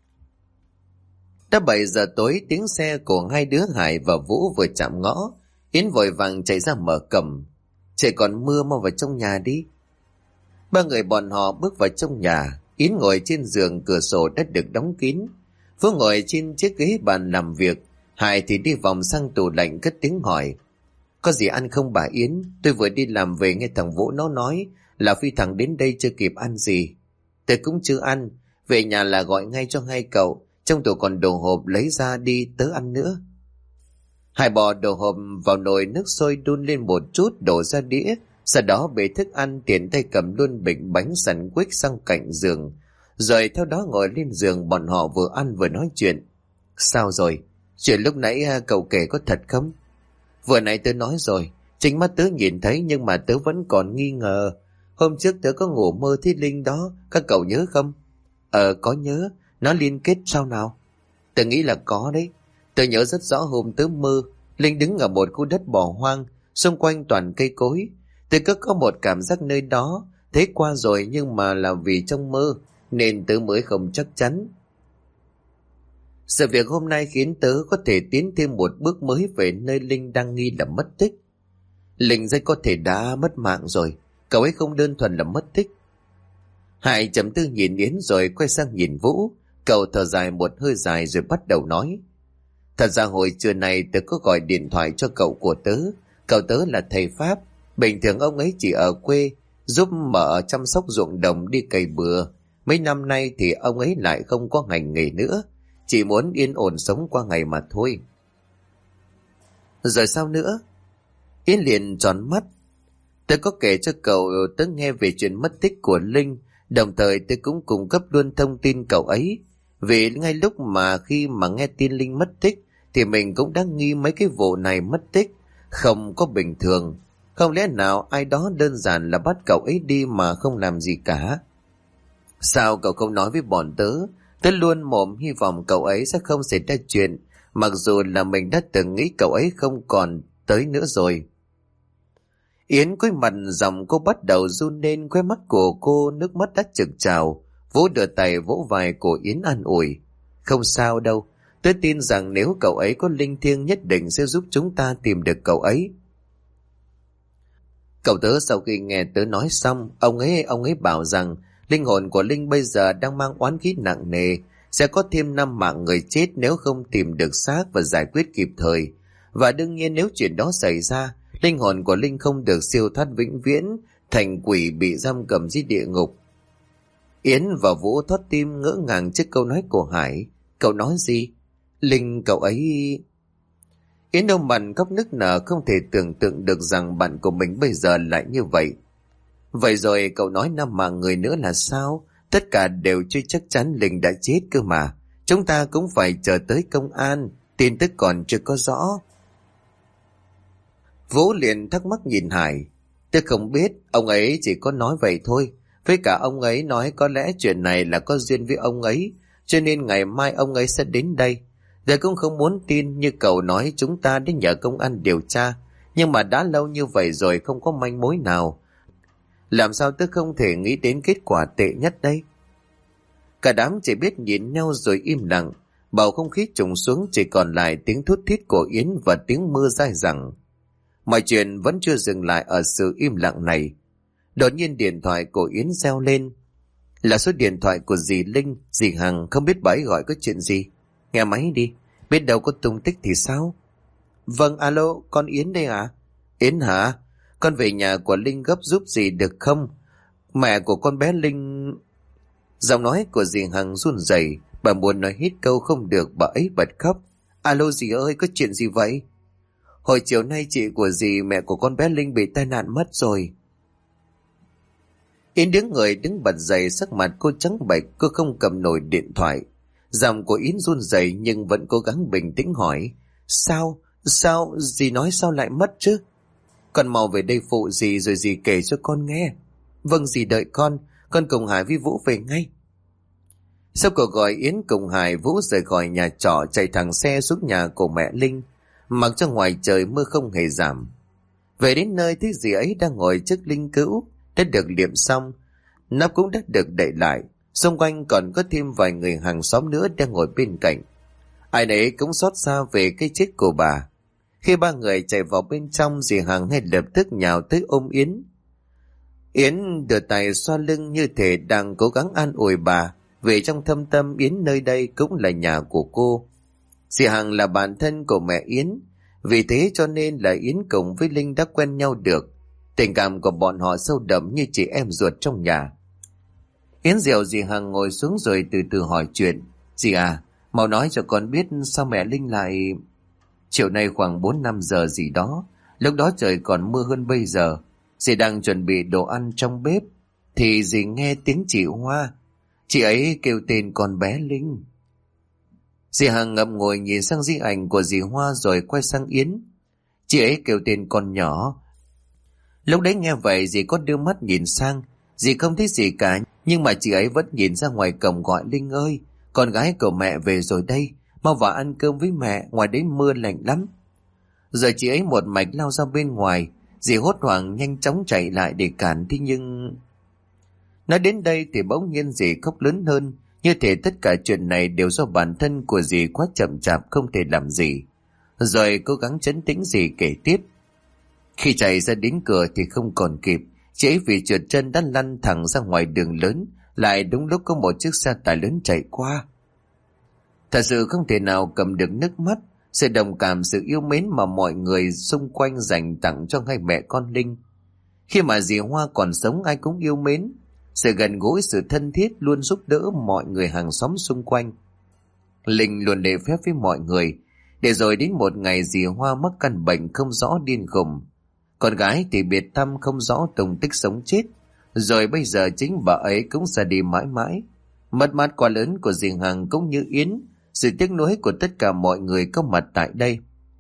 Speaker 1: Đã 7 giờ tối, tiếng xe của hai đứa Hải và Vũ vừa chạm ngõ. Yến vội vàng chạy ra mở cổng. Trời còn mưa, mau vào trong nhà đi. Ba người bọn họ bước vào trong nhà. Yến ngồi trên giường, cửa sổ đã được đóng kín. Vũ ngồi trên chiếc ghế bàn làm việc. Hải thì đi vòng sang tủ lạnh cất tiếng hỏi. Có gì ăn không bà Yến? Tôi vừa đi làm về nghe thằng Vũ nó nói là Phi thằng đến đây chưa kịp ăn gì. Tôi cũng chưa ăn. Về nhà là gọi ngay cho hai cậu. Trong tủ còn đồ hộp lấy ra đi, tớ ăn nữa. Hải bò đổ hộp vào nồi nước sôi đun lên một chút đổ ra đĩa, sau đó bê thức ăn tiện tay cầm luôn bịch bánh sandwich sang cạnh giường. Rồi theo đó ngồi lên giường, bọn họ vừa ăn vừa nói chuyện. Sao rồi? Chuyện lúc nãy cậu kể có thật không? Vừa nãy tớ nói rồi, chính mắt tớ nhìn thấy nhưng mà tớ vẫn còn nghi ngờ. Hôm trước tớ có ngủ mơ thấy Linh đó, các cậu nhớ không? Có nhớ, nó liên kết sao nào? Tớ nghĩ là có đấy. Tớ nhớ rất rõ hôm tớ mơ, Linh đứng ở một khu đất bỏ hoang, xung quanh toàn cây cối. Tớ cứ có một cảm giác nơi đó, thấy qua rồi nhưng mà là vì trong mơ, nên tớ mới không chắc chắn. Sự việc hôm nay khiến tớ có thể tiến thêm một bước mới về nơi Linh đang nghi là mất tích. Linh rất có thể đã mất mạng rồi, cậu ấy không đơn thuần là mất tích. Hải trầm tư nhìn Yến rồi quay sang nhìn Vũ. Cậu thở dài một hơi dài rồi bắt đầu nói. Thật ra hồi trưa này tớ có gọi điện thoại cho cậu của tớ. Cậu tớ là thầy Pháp. Bình thường ông ấy chỉ ở quê, giúp mợ chăm sóc ruộng đồng đi cày bừa. Mấy năm nay thì ông ấy lại không có ngành nghề nữa, chỉ muốn yên ổn sống qua ngày mà thôi. Rồi sao nữa? Yến liền tròn mắt. Tớ có kể cho cậu tớ nghe về chuyện mất tích của Linh, đồng thời tớ cũng cung cấp luôn thông tin cậu ấy. Vì ngay lúc mà khi mà nghe tin Linh mất tích thì mình cũng đang nghi mấy cái vụ này mất tích không có bình thường. Không lẽ nào ai đó đơn giản là bắt cậu ấy đi mà không làm gì cả? Sao cậu không nói với bọn tớ? Tớ luôn mồm hy vọng cậu ấy sẽ không xảy ra chuyện, mặc dù là mình đã từng nghĩ cậu ấy không còn tới nữa rồi. Yến cúi mặt, giọng cô bắt đầu run lên, khóe mắt của cô nước mắt đã trực trào. Vũ đưa tay vỗ vai của Yến an ủi. Không sao đâu, tớ tin rằng nếu cậu ấy có linh thiêng nhất định sẽ giúp chúng ta tìm được cậu ấy. Cậu tớ sau khi nghe tớ nói xong, ông ấy bảo rằng linh hồn của Linh bây giờ đang mang oán khí nặng nề, sẽ có thêm 5 mạng người chết nếu không tìm được xác và giải quyết kịp thời. Và đương nhiên nếu chuyện đó xảy ra, linh hồn của Linh không được siêu thoát vĩnh viễn, thành quỷ bị giam cầm dưới địa ngục. Yến và Vũ thót tim ngỡ ngàng trước câu nói của Hải. Cậu nói gì? Linh cậu ấy... Yến ôm mặt khóc nức nở, không thể tưởng tượng được rằng bạn của mình bây giờ lại như vậy. Vậy rồi cậu nói 5 mạng người nữa là sao? Tất cả đều chưa chắc chắn Linh đã chết cơ mà. Chúng ta cũng phải chờ tới công an, tin tức còn chưa có rõ. Vũ liền thắc mắc nhìn Hải. Tôi không biết, ông ấy chỉ có nói vậy thôi. Với cả ông ấy nói có lẽ chuyện này là có duyên với ông ấy, cho nên ngày mai ông ấy sẽ đến đây. Tôi cũng không muốn tin như cậu nói chúng ta đến nhờ công an điều tra, nhưng mà đã lâu như vậy rồi không có manh mối nào. Làm sao tôi không thể nghĩ đến kết quả tệ nhất đây? Cả đám chỉ biết nhìn nhau rồi im lặng, bầu không khí trùng xuống, chỉ còn lại tiếng thút thít của Yến và tiếng mưa dai dẳng. Mọi chuyện vẫn chưa dừng lại ở sự im lặng này. Đột nhiên điện thoại của Yến reo lên. Là số điện thoại của dì Linh, dì Hằng, không biết bà ấy gọi có chuyện gì. Nghe máy đi, biết đâu có tung tích thì sao? Vâng, alo, con Yến đây ạ. Yến hả? Con về nhà của Linh gấp giúp dì được không? Mẹ của con bé Linh... Giọng nói của dì Hằng run rẩy, bà muốn nói hết câu không được, bà ấy bật khóc. Alo dì ơi, có chuyện gì vậy? Hồi chiều nay chị của dì, mẹ của con bé Linh bị tai nạn mất rồi. Yến đứng bật dậy, sắc mặt cô trắng bệch, cô không cầm nổi điện thoại. Giọng của Yến run rẩy nhưng vẫn cố gắng bình tĩnh hỏi. Sao, dì nói sao lại mất chứ? Con mau về đây phụ dì rồi dì kể cho con nghe. Vâng dì đợi con cùng Hải với Vũ về ngay. Sau cuộc gọi, Yến cùng Hải Vũ rời khỏi nhà trọ, chạy thẳng xe xuống nhà của mẹ Linh. Mặc cho ngoài trời mưa không hề giảm. Về đến nơi thấy dì ấy đang ngồi trước linh cữu, đã được liệm xong, nắp cũng đã được đậy lại. Xung quanh còn có thêm vài người hàng xóm nữa đang ngồi bên cạnh. Ai nấy cũng xót xa về cái chết của bà. Khi ba người chạy vào bên trong, dì Hằng ngay lập tức nhào tới ôm Yến. Yến đưa tay xoa lưng như thể đang cố gắng an ủi bà, vì trong thâm tâm Yến nơi đây cũng là nhà của cô. Dì Hằng là bạn thân của mẹ Yến, vì thế cho nên là Yến cùng với Linh đã quen nhau được. Tình cảm của bọn họ sâu đậm như chị em ruột trong nhà. Yến dìu dì Hằng ngồi xuống rồi từ từ hỏi chuyện. Dì à, mau nói cho con biết sao mẹ Linh lại... Chiều nay khoảng 4-5 giờ gì đó, lúc đó trời còn mưa hơn bây giờ. Dì đang chuẩn bị đồ ăn trong bếp thì dì nghe tiếng chị Hoa. Chị ấy kêu tên con bé Linh. Dì Hằng ngậm ngùi nhìn sang di ảnh của dì Hoa rồi quay sang Yến. Chị ấy kêu tên con nhỏ. Lúc đấy nghe vậy dì có đưa mắt nhìn sang. Dì không thấy gì cả, nhưng mà chị ấy vẫn nhìn ra ngoài cổng gọi Linh ơi, con gái của mẹ về rồi đây, mau vào ăn cơm với mẹ, ngoài đấy mưa lạnh lắm. Rồi chị ấy một mạch lao ra bên ngoài. Dì hốt hoảng nhanh chóng chạy lại để cản, thế nhưng... Nói đến đây thì bỗng nhiên dì khóc lớn hơn, như thể tất cả chuyện này đều do bản thân của dì quá chậm chạp không thể làm gì. Rồi cố gắng trấn tĩnh dì kể tiếp. Khi chạy ra đến cửa thì không còn kịp, chị ấy vì trượt chân đã lăn thẳng ra ngoài đường lớn, lại đúng lúc có một chiếc xe tải lớn chạy qua. Thật sự không thể nào cầm được nước mắt, sự đồng cảm, sự yêu mến mà mọi người xung quanh dành tặng cho hai mẹ con Linh. Khi mà dì Hoa còn sống ai cũng yêu mến, sự gần gũi, sự thân thiết luôn giúp đỡ mọi người hàng xóm xung quanh. Linh luôn lễ phép với mọi người, để rồi đến một ngày dì Hoa mắc căn bệnh không rõ điên khùng. Con gái thì biệt tâm không rõ tung tích sống chết, rồi bây giờ chính bà ấy cũng ra đi mãi mãi. Mất mát quá lớn của dì Hằng cũng như Yến, sự tiếc nuối của tất cả mọi người có mặt tại đây.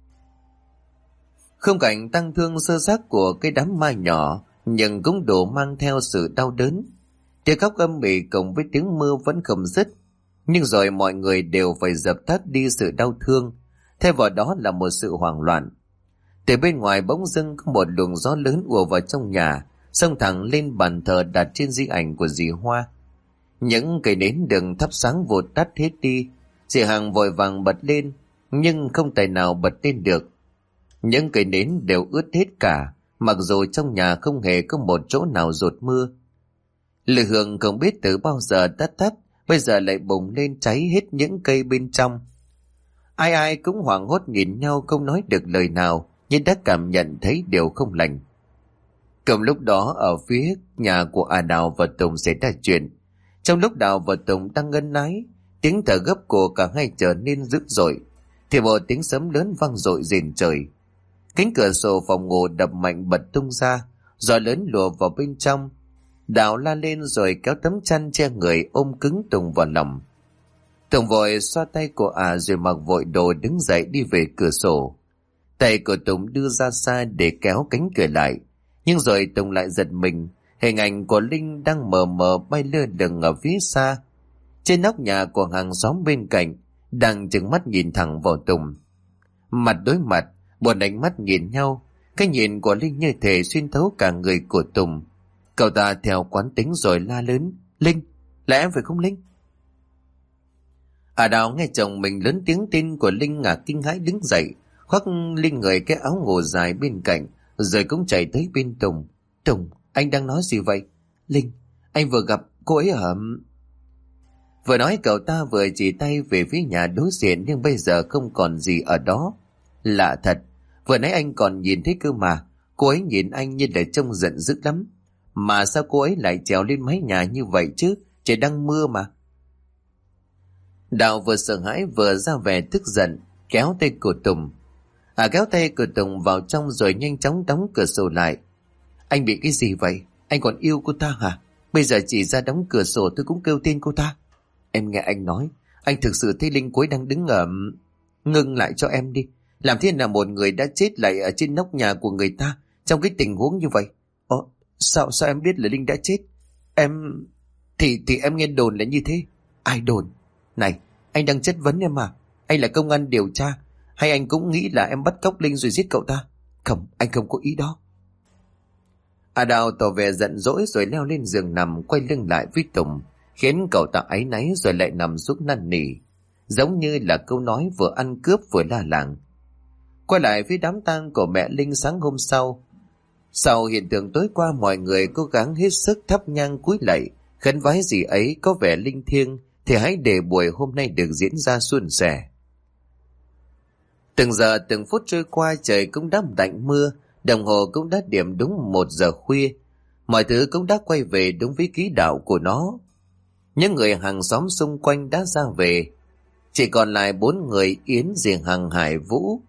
Speaker 1: Khung cảnh tang thương sơ xác của cái đám ma nhỏ, nhưng cũng đủ mang theo sự đau đớn. Tiếng khóc âm ỉ cộng với tiếng mưa vẫn không dứt, nhưng rồi mọi người đều phải dập tắt đi sự đau thương, thay vào đó là một sự hoảng loạn. Từ bên ngoài bỗng dưng có một luồng gió lớn ùa vào trong nhà, xông thẳng lên bàn thờ đặt trên di ảnh của dì Hoa. Những cây nến đường thắp sáng vụt tắt hết đi. Dì Hằng vội vàng bật lên, nhưng không tài nào bật lên được. Những cây nến đều ướt hết cả, mặc dù trong nhà không hề có một chỗ nào dột mưa. Lửa hương không biết từ bao giờ đã tắt, bây giờ lại bùng lên cháy hết những cây bên trong. Ai ai cũng hoảng hốt nhìn nhau, không nói được lời nào, nhưng đã cảm nhận thấy điều không lành. Cùng lúc đó ở phía nhà của Đào và Tùng xảy ra chuyện. Trong lúc Đào và Tùng đang ân ái, tiếng thở gấp của cả hai trở nên dữ dội, thì một tiếng sấm lớn vang dội rền trời. Cánh cửa sổ phòng ngủ đập mạnh bật tung ra, gió lớn lùa vào bên trong. Đào la lên rồi kéo tấm chăn che người ôm cứng Tùng vào lòng. Tùng vội xoa tay của rồi mặc vội đồ đứng dậy đi về cửa sổ. Tay của Tùng đưa ra xa để kéo cánh cửa lại, nhưng rồi Tùng lại giật mình. Hình ảnh của Linh đang mờ mờ bay lơ lửng ở phía xa, trên nóc nhà của hàng xóm bên cạnh, đang trừng mắt nhìn thẳng vào Tùng. Mặt đối mặt, một ánh mắt nhìn nhau, cái nhìn của Linh như thể xuyên thấu cả người của Tùng. Cậu ta theo quán tính rồi la lớn: Linh, là em phải không Linh? Đào nghe chồng mình lớn tiếng tên của Linh ngạc kinh hãi đứng dậy, khoác Linh người cái áo ngủ dài bên cạnh, rồi cũng chạy tới bên Tùng. Tùng, anh đang nói gì vậy? Linh, anh vừa gặp cô ấy ở... Vừa nói cậu ta vừa chỉ tay về phía nhà đối diện, nhưng bây giờ không còn gì ở đó. Lạ thật, vừa nãy anh còn nhìn thấy cơ mà. Cô ấy nhìn anh như là trông giận dữ lắm. Mà sao cô ấy lại trèo lên mái nhà như vậy chứ? Trời đang mưa mà. Đào vừa sợ hãi vừa ra vẻ tức giận, kéo tay của Tùng. Kéo tay của Tùng vào trong rồi nhanh chóng đóng cửa sổ lại. Anh bị cái gì vậy? Anh còn yêu cô ta hả? Bây giờ chỉ ra đóng cửa sổ tôi cũng kêu tên cô ta. Em nghe anh nói, anh thực sự thấy Linh cuối đang đứng ở... Ngưng lại cho em đi. Làm thế nào một người đã chết lại ở trên nóc nhà của người ta trong cái tình huống như vậy? Sao em biết là Linh đã chết? Em... Thì em nghe đồn là như thế. Ai đồn? Này, anh đang chất vấn em à? Anh là công an điều tra, hay anh cũng nghĩ là em bắt cóc Linh rồi giết cậu ta? Không, anh không có ý đó. Đào tỏ vẻ giận dỗi rồi leo lên giường nằm quay lưng lại với Tùng, khiến cậu ta áy náy rồi lại nằm xuống năn nỉ, giống như là câu nói vừa ăn cướp vừa la làng. Quay lại với đám tang của mẹ Linh sáng hôm sau. Sau hiện tượng tối qua, mọi người cố gắng hết sức thắp nhang cúi lạy, khấn vái gì ấy có vẻ linh thiêng, thì hãy để buổi hôm nay được diễn ra suôn sẻ. Từng giờ từng phút trôi qua, trời cũng đã tạnh mưa, đồng hồ cũng đã điểm đúng 1 giờ khuya. Mọi thứ cũng đã quay về đúng với ký đạo của nó. Những người hàng xóm xung quanh đã ra về, chỉ còn lại 4 người: Yến, Diệng, Hằng, Hải, Vũ.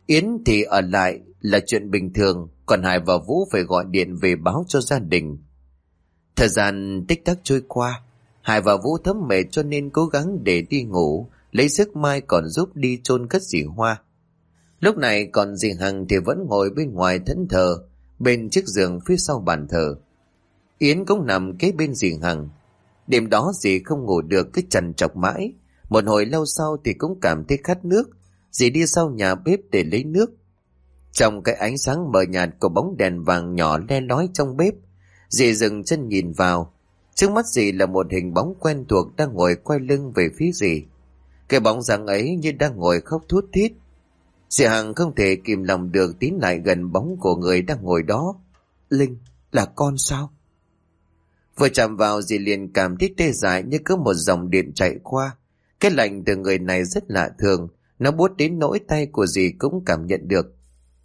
Speaker 1: Yến thì ở lại là chuyện bình thường, còn Hải và Vũ phải gọi điện về báo cho gia đình. Thời gian tích tắc trôi qua, Hải và Vũ thấm mệt cho nên cố gắng để đi ngủ, lấy sức mai còn giúp đi chôn cất dì Hoa. Lúc này còn dì Hằng thì vẫn ngồi bên ngoài thẫn thờ, bên chiếc giường phía sau bàn thờ. Yến cũng nằm kế bên dì Hằng. Đêm đó dì không ngủ được, cứ trằn trọc mãi. Một hồi lâu sau thì cũng cảm thấy khát nước. Dì đi sau nhà bếp để lấy nước. Trong cái ánh sáng mờ nhạt của bóng đèn vàng nhỏ le lói trong bếp, dì dừng chân nhìn vào. Trước mắt dì là một hình bóng quen thuộc đang ngồi quay lưng về phía dì. Cái bóng dáng ấy như đang ngồi khóc thút thít. Dì Hằng không thể kìm lòng được tiến lại gần bóng của người đang ngồi đó. Linh, là con sao? Vừa chạm vào dì liền cảm thấy tê dại như có một dòng điện chạy qua. Cái lạnh từ người này rất lạ thường, nó buốt đến nỗi tay của dì cũng cảm nhận được.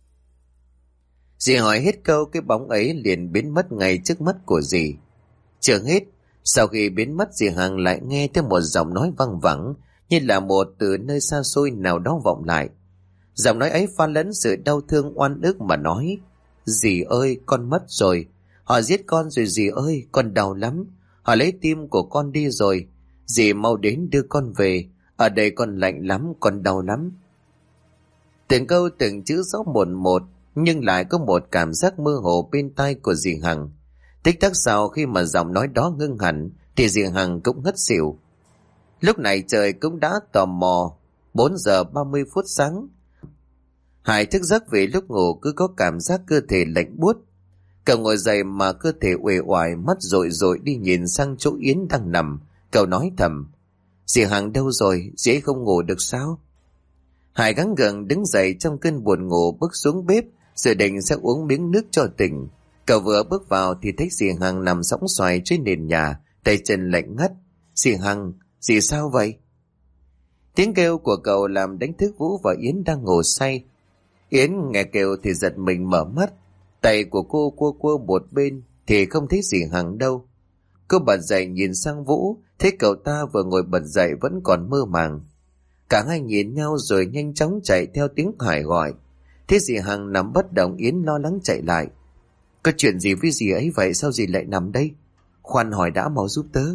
Speaker 1: Dì hỏi hết câu, cái bóng ấy liền biến mất ngay trước mắt của dì. Chưa hết, sau khi biến mất dì Hằng lại nghe thấy một giọng nói văng vẳng, như là một từ nơi xa xôi nào đó vọng lại. Giọng nói ấy pha lẫn sự đau thương oan ức mà nói: Dì ơi, con mất rồi. Họ giết con rồi dì ơi, con đau lắm. Họ lấy tim của con đi rồi. Dì mau đến đưa con về. Ở đây con lạnh lắm, con đau lắm. Từng câu từng chữ rõ một, nhưng lại có một cảm giác mơ hồ bên tai của dì Hằng. Tích tắc sau khi mà giọng nói đó ngưng hẳn, thì dì Hằng cũng ngất xỉu. Lúc này trời cũng đã tò mò, 4 giờ 30 phút sáng. Hải thức giấc vì lúc ngủ cứ có cảm giác cơ thể lạnh buốt. Cậu ngồi dậy mà cơ thể uể oải, mắt dội dội đi nhìn sang chỗ Yến đang nằm. Cậu nói thầm: Dì Hằng đâu rồi, dì ấy không ngủ được sao? Hải gắng gượng đứng dậy trong cơn buồn ngủ, bước xuống bếp rồi định sẽ uống miếng nước cho tỉnh. Cậu vừa bước vào thì thấy dì Hằng nằm sõng xoài trên nền nhà, tay chân lạnh ngắt. Dì Hằng, dì sao vậy? Tiếng kêu của cậu làm đánh thức Vũ và Yến đang ngủ say. Yến nghe kêu thì giật mình mở mắt. Tay của cô cua một bên thì không thấy dì Hằng đâu. Cô bật dậy nhìn sang Vũ, thấy cậu ta vừa ngồi bật dậy vẫn còn mơ màng. Cả hai nhìn nhau rồi nhanh chóng chạy theo tiếng Hải gọi. Thế dì Hằng nằm bất động. Yến lo lắng chạy lại. Có chuyện gì với dì ấy vậy, sao dì lại nằm đây? Khoan hỏi đã, mau giúp tớ.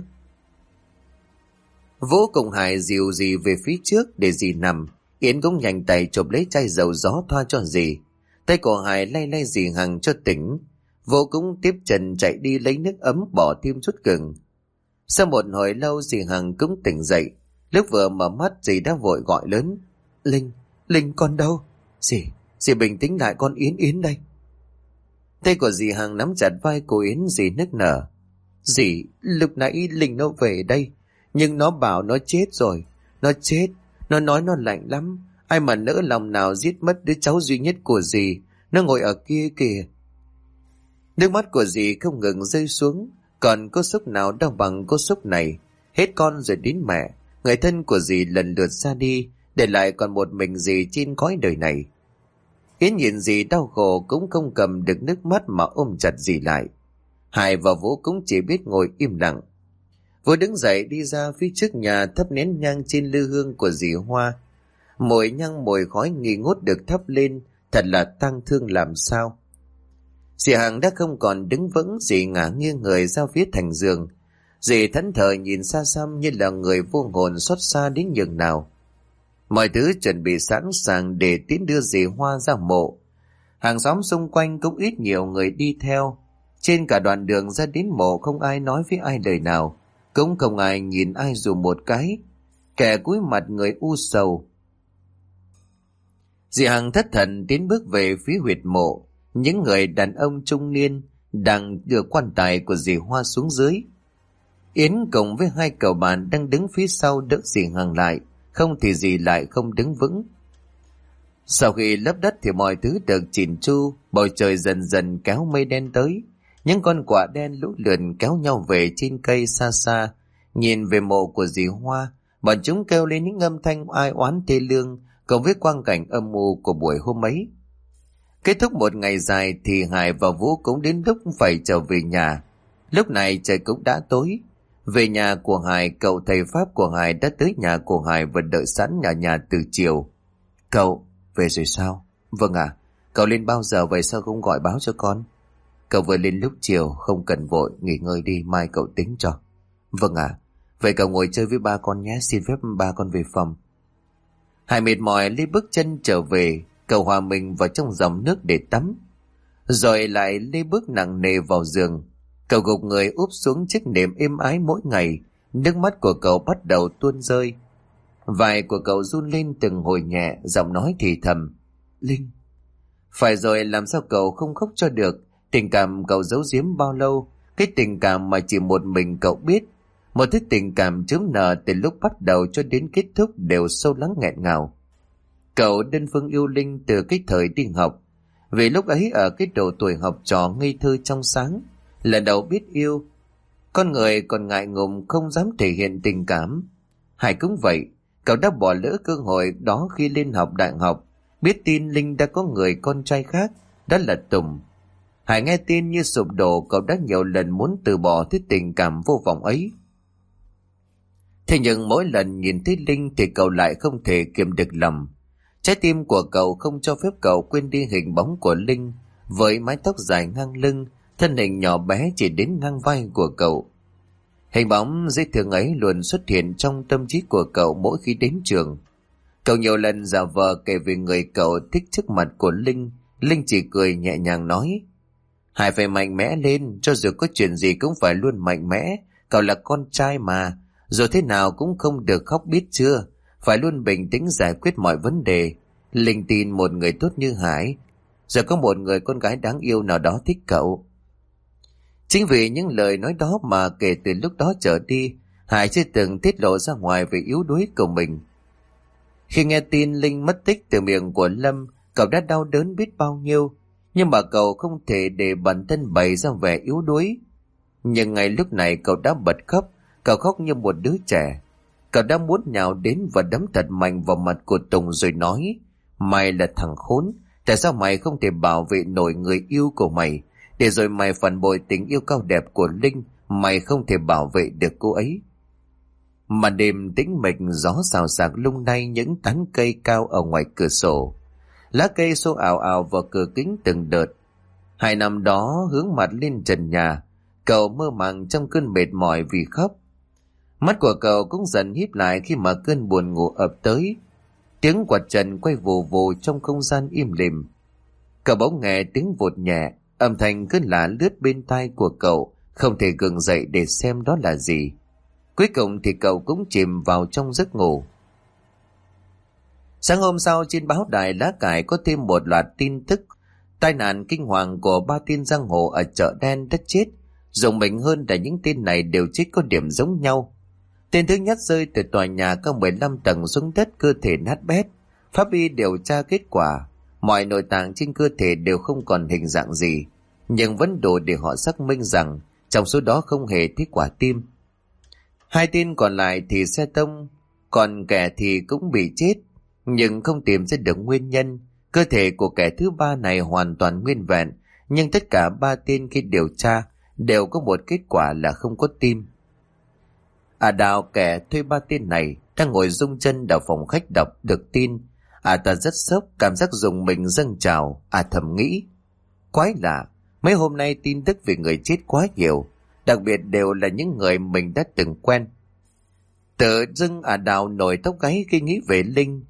Speaker 1: Vũ cùng Hải dìu dì về phía trước để dì nằm. Yến cũng nhanh tay chộp lấy chai dầu gió thoa cho dì. Tay của Hải lay lay dì Hằng cho tỉnh. Vũ cũng tiếp chân chạy đi lấy nước ấm bỏ thêm chút gừng. Sau một hồi lâu dì Hằng cũng tỉnh dậy. Lúc vừa mở mắt dì đã vội gọi lớn: Linh con đâu? Dì bình tĩnh lại, con Yến đây. Tay của dì Hằng nắm chặt vai cô Yến, dì nức nở: Dì, lúc nãy Linh nó về đây, nhưng nó bảo nó chết rồi. Nó chết, nó nói nó lạnh lắm. Ai mà nỡ lòng nào giết mất đứa cháu duy nhất của dì. Nó ngồi ở kia kìa. Nước mắt của dì không ngừng rơi xuống. Còn cô xúc nào đau bằng cô xúc này. Hết con rồi đến mẹ. Người thân của dì lần lượt ra đi, để lại còn một mình dì trên cõi đời này. Yến nhìn dì đau khổ cũng không cầm được nước mắt mà ôm chặt dì lại. Hải và Vũ cũng chỉ biết ngồi im lặng. Vũ đứng dậy đi ra phía trước nhà, thắp nén nhang trên lư hương của dì Hoa. Mùi nhang mùi khói nghi ngút được thắp lên, thật là tang thương làm sao. Dì Hằng đã không còn đứng vững, dì ngả nghiêng người ra phía thành giường. Dì thẫn thờ nhìn xa xăm như là người vô hồn xót xa đến nhường nào. Mọi thứ chuẩn bị sẵn sàng để tiến đưa dì Hoa ra mộ. Hàng xóm xung quanh cũng ít nhiều người đi theo. Trên cả đoạn đường ra đến mộ không ai nói với ai lời nào, cũng không ai nhìn ai dù một cái. Kẻ cúi mặt người u sầu. Dì Hằng thất thần tiến bước về phía huyệt mộ. Những người đàn ông trung niên đang đưa quan tài của dì Hoa xuống dưới. Yến cùng với hai cậu bạn đang đứng phía sau đỡ dì Hằng lại, không thì dì lại không đứng vững. Sau khi lấp đất thì mọi thứ được chỉn chu, bầu trời dần dần kéo mây đen tới. Những con quạ đen lũ lượn kéo nhau về trên cây xa xa. Nhìn về mộ của dì Hoa, bọn chúng kêu lên những âm thanh ai oán thê lương, cộng với quang cảnh âm u của buổi hôm ấy. Kết thúc một ngày dài thì Hải và Vũ cũng đến lúc phải trở về nhà. Lúc này trời cũng đã tối. Về nhà của Hải, cậu thầy Pháp của Hải đã tới nhà của Hải và đợi sẵn ở nhà từ chiều. Cậu, về rồi sao? Vâng ạ. Cậu lên bao giờ vậy, sao không gọi báo cho con? Cậu vừa lên lúc chiều, không cần vội, nghỉ ngơi đi, mai cậu tính cho. Vâng ạ. Vậy cậu ngồi chơi với ba con nhé, xin phép ba con về phòng. Hải mệt mỏi lấy bước chân trở về, cậu hòa mình vào trong dòng nước để tắm. Rồi lại lấy bước nặng nề vào giường. Cậu gục người úp xuống chiếc nệm êm ái mỗi ngày, nước mắt của cậu bắt đầu tuôn rơi. Vai của cậu run lên từng hồi nhẹ, giọng nói thì thầm. Linh. Phải rồi, làm sao cậu không khóc cho được? Tình cảm cậu giấu giếm bao lâu, cái tình cảm mà chỉ một mình cậu biết. Một thứ tình cảm chớm nở từ lúc bắt đầu cho đến kết thúc đều sâu lắng nghẹn ngào. Cậu đơn phương yêu Linh từ cái thời đi học. Vì lúc ấy ở cái độ tuổi học trò ngây thơ trong sáng, lần đầu biết yêu. Con người còn ngại ngùng không dám thể hiện tình cảm. Hải cũng vậy, cậu đã bỏ lỡ cơ hội đó khi lên học đại học. Biết tin Linh đã có người con trai khác, đó là Tùng. Hải nghe tin như sụp đổ, cậu đã nhiều lần muốn từ bỏ thứ tình cảm vô vọng ấy. Thế nhưng mỗi lần nhìn thấy Linh thì cậu lại không thể kiềm được lòng. Trái tim của cậu không cho phép cậu quên đi hình bóng của Linh, với mái tóc dài ngang lưng, thân hình nhỏ bé chỉ đến ngang vai của cậu. Hình bóng dễ thương ấy luôn xuất hiện trong tâm trí của cậu mỗi khi đến trường. Cậu nhiều lần giả vờ kể về người cậu thích trước mặt của Linh. Linh chỉ cười nhẹ nhàng nói: Hải phải mạnh mẽ lên, cho dù có chuyện gì cũng phải luôn mạnh mẽ. Cậu là con trai mà, rồi thế nào cũng không được khóc, biết chưa? Phải luôn bình tĩnh giải quyết mọi vấn đề. Linh tin một người tốt như Hải, rồi có một người con gái đáng yêu nào đó thích cậu. Chính vì những lời nói đó mà kể từ lúc đó trở đi, Hải chưa từng tiết lộ ra ngoài về yếu đuối của mình. Khi nghe tin Linh mất tích từ miệng của Lâm, cậu đã đau đớn biết bao nhiêu, nhưng mà cậu không thể để bản thân bày ra vẻ yếu đuối. Nhưng ngay lúc này cậu đã bật khóc, cậu khóc như một đứa trẻ. Cậu đã muốn nhào đến và đấm thật mạnh vào mặt của Tùng rồi nói: Mày là thằng khốn, tại sao mày không thể bảo vệ nổi người yêu của mày? Để rồi mày phản bội tình yêu cao đẹp của Linh, mày không thể bảo vệ được cô ấy. Mà đêm tĩnh mịch, gió xào xạc lung lay những tán cây cao ở ngoài cửa sổ. Lá cây xô ào ào vào cửa kính từng đợt. Hải nằm đó hướng mặt lên trần nhà, cậu mơ màng trong cơn mệt mỏi vì khóc. Mắt của cậu cũng dần híp lại khi mà cơn buồn ngủ ập tới. Tiếng quạt trần quay vù vù trong không gian im lìm. Cậu bỗng nghe tiếng vụt nhẹ, âm thanh cứ lạ lướt bên tai của cậu, không thể gượng dậy để xem đó là gì. Cuối cùng thì cậu cũng chìm vào trong giấc ngủ. Sáng hôm sau, trên báo đài lá cải có thêm một loạt tin tức tai nạn kinh hoàng của 3 tên giang hồ ở chợ đen đã chết. Rùng mình hơn là những tên này đều chết có điểm giống nhau. Tên thứ nhất rơi từ tòa nhà cao 15 tầng xuống đất, cơ thể nát bét. Pháp y điều tra kết quả, mọi nội tạng trên cơ thể đều không còn hình dạng gì, nhưng vẫn đủ để họ xác minh rằng trong số đó không hề thấy quả tim. 2 tên còn lại thì xe tông, còn kẻ thì cũng bị chết, nhưng không tìm ra được nguyên nhân. Cơ thể của kẻ thứ ba này hoàn toàn nguyên vẹn, nhưng tất cả 3 tên khi điều tra đều có một kết quả là không có tim. Đào, kẻ thuê 3 tên này, đang ngồi rung chân ở phòng khách đọc được tin. Ta rất sốc, cảm giác rùng mình dâng trào. Thầm nghĩ, quái lạ, mấy hôm nay tin tức về người chết quá nhiều, đặc biệt đều là những người mình đã từng quen. Tự dưng Đào nổi tóc gáy khi nghĩ về Linh.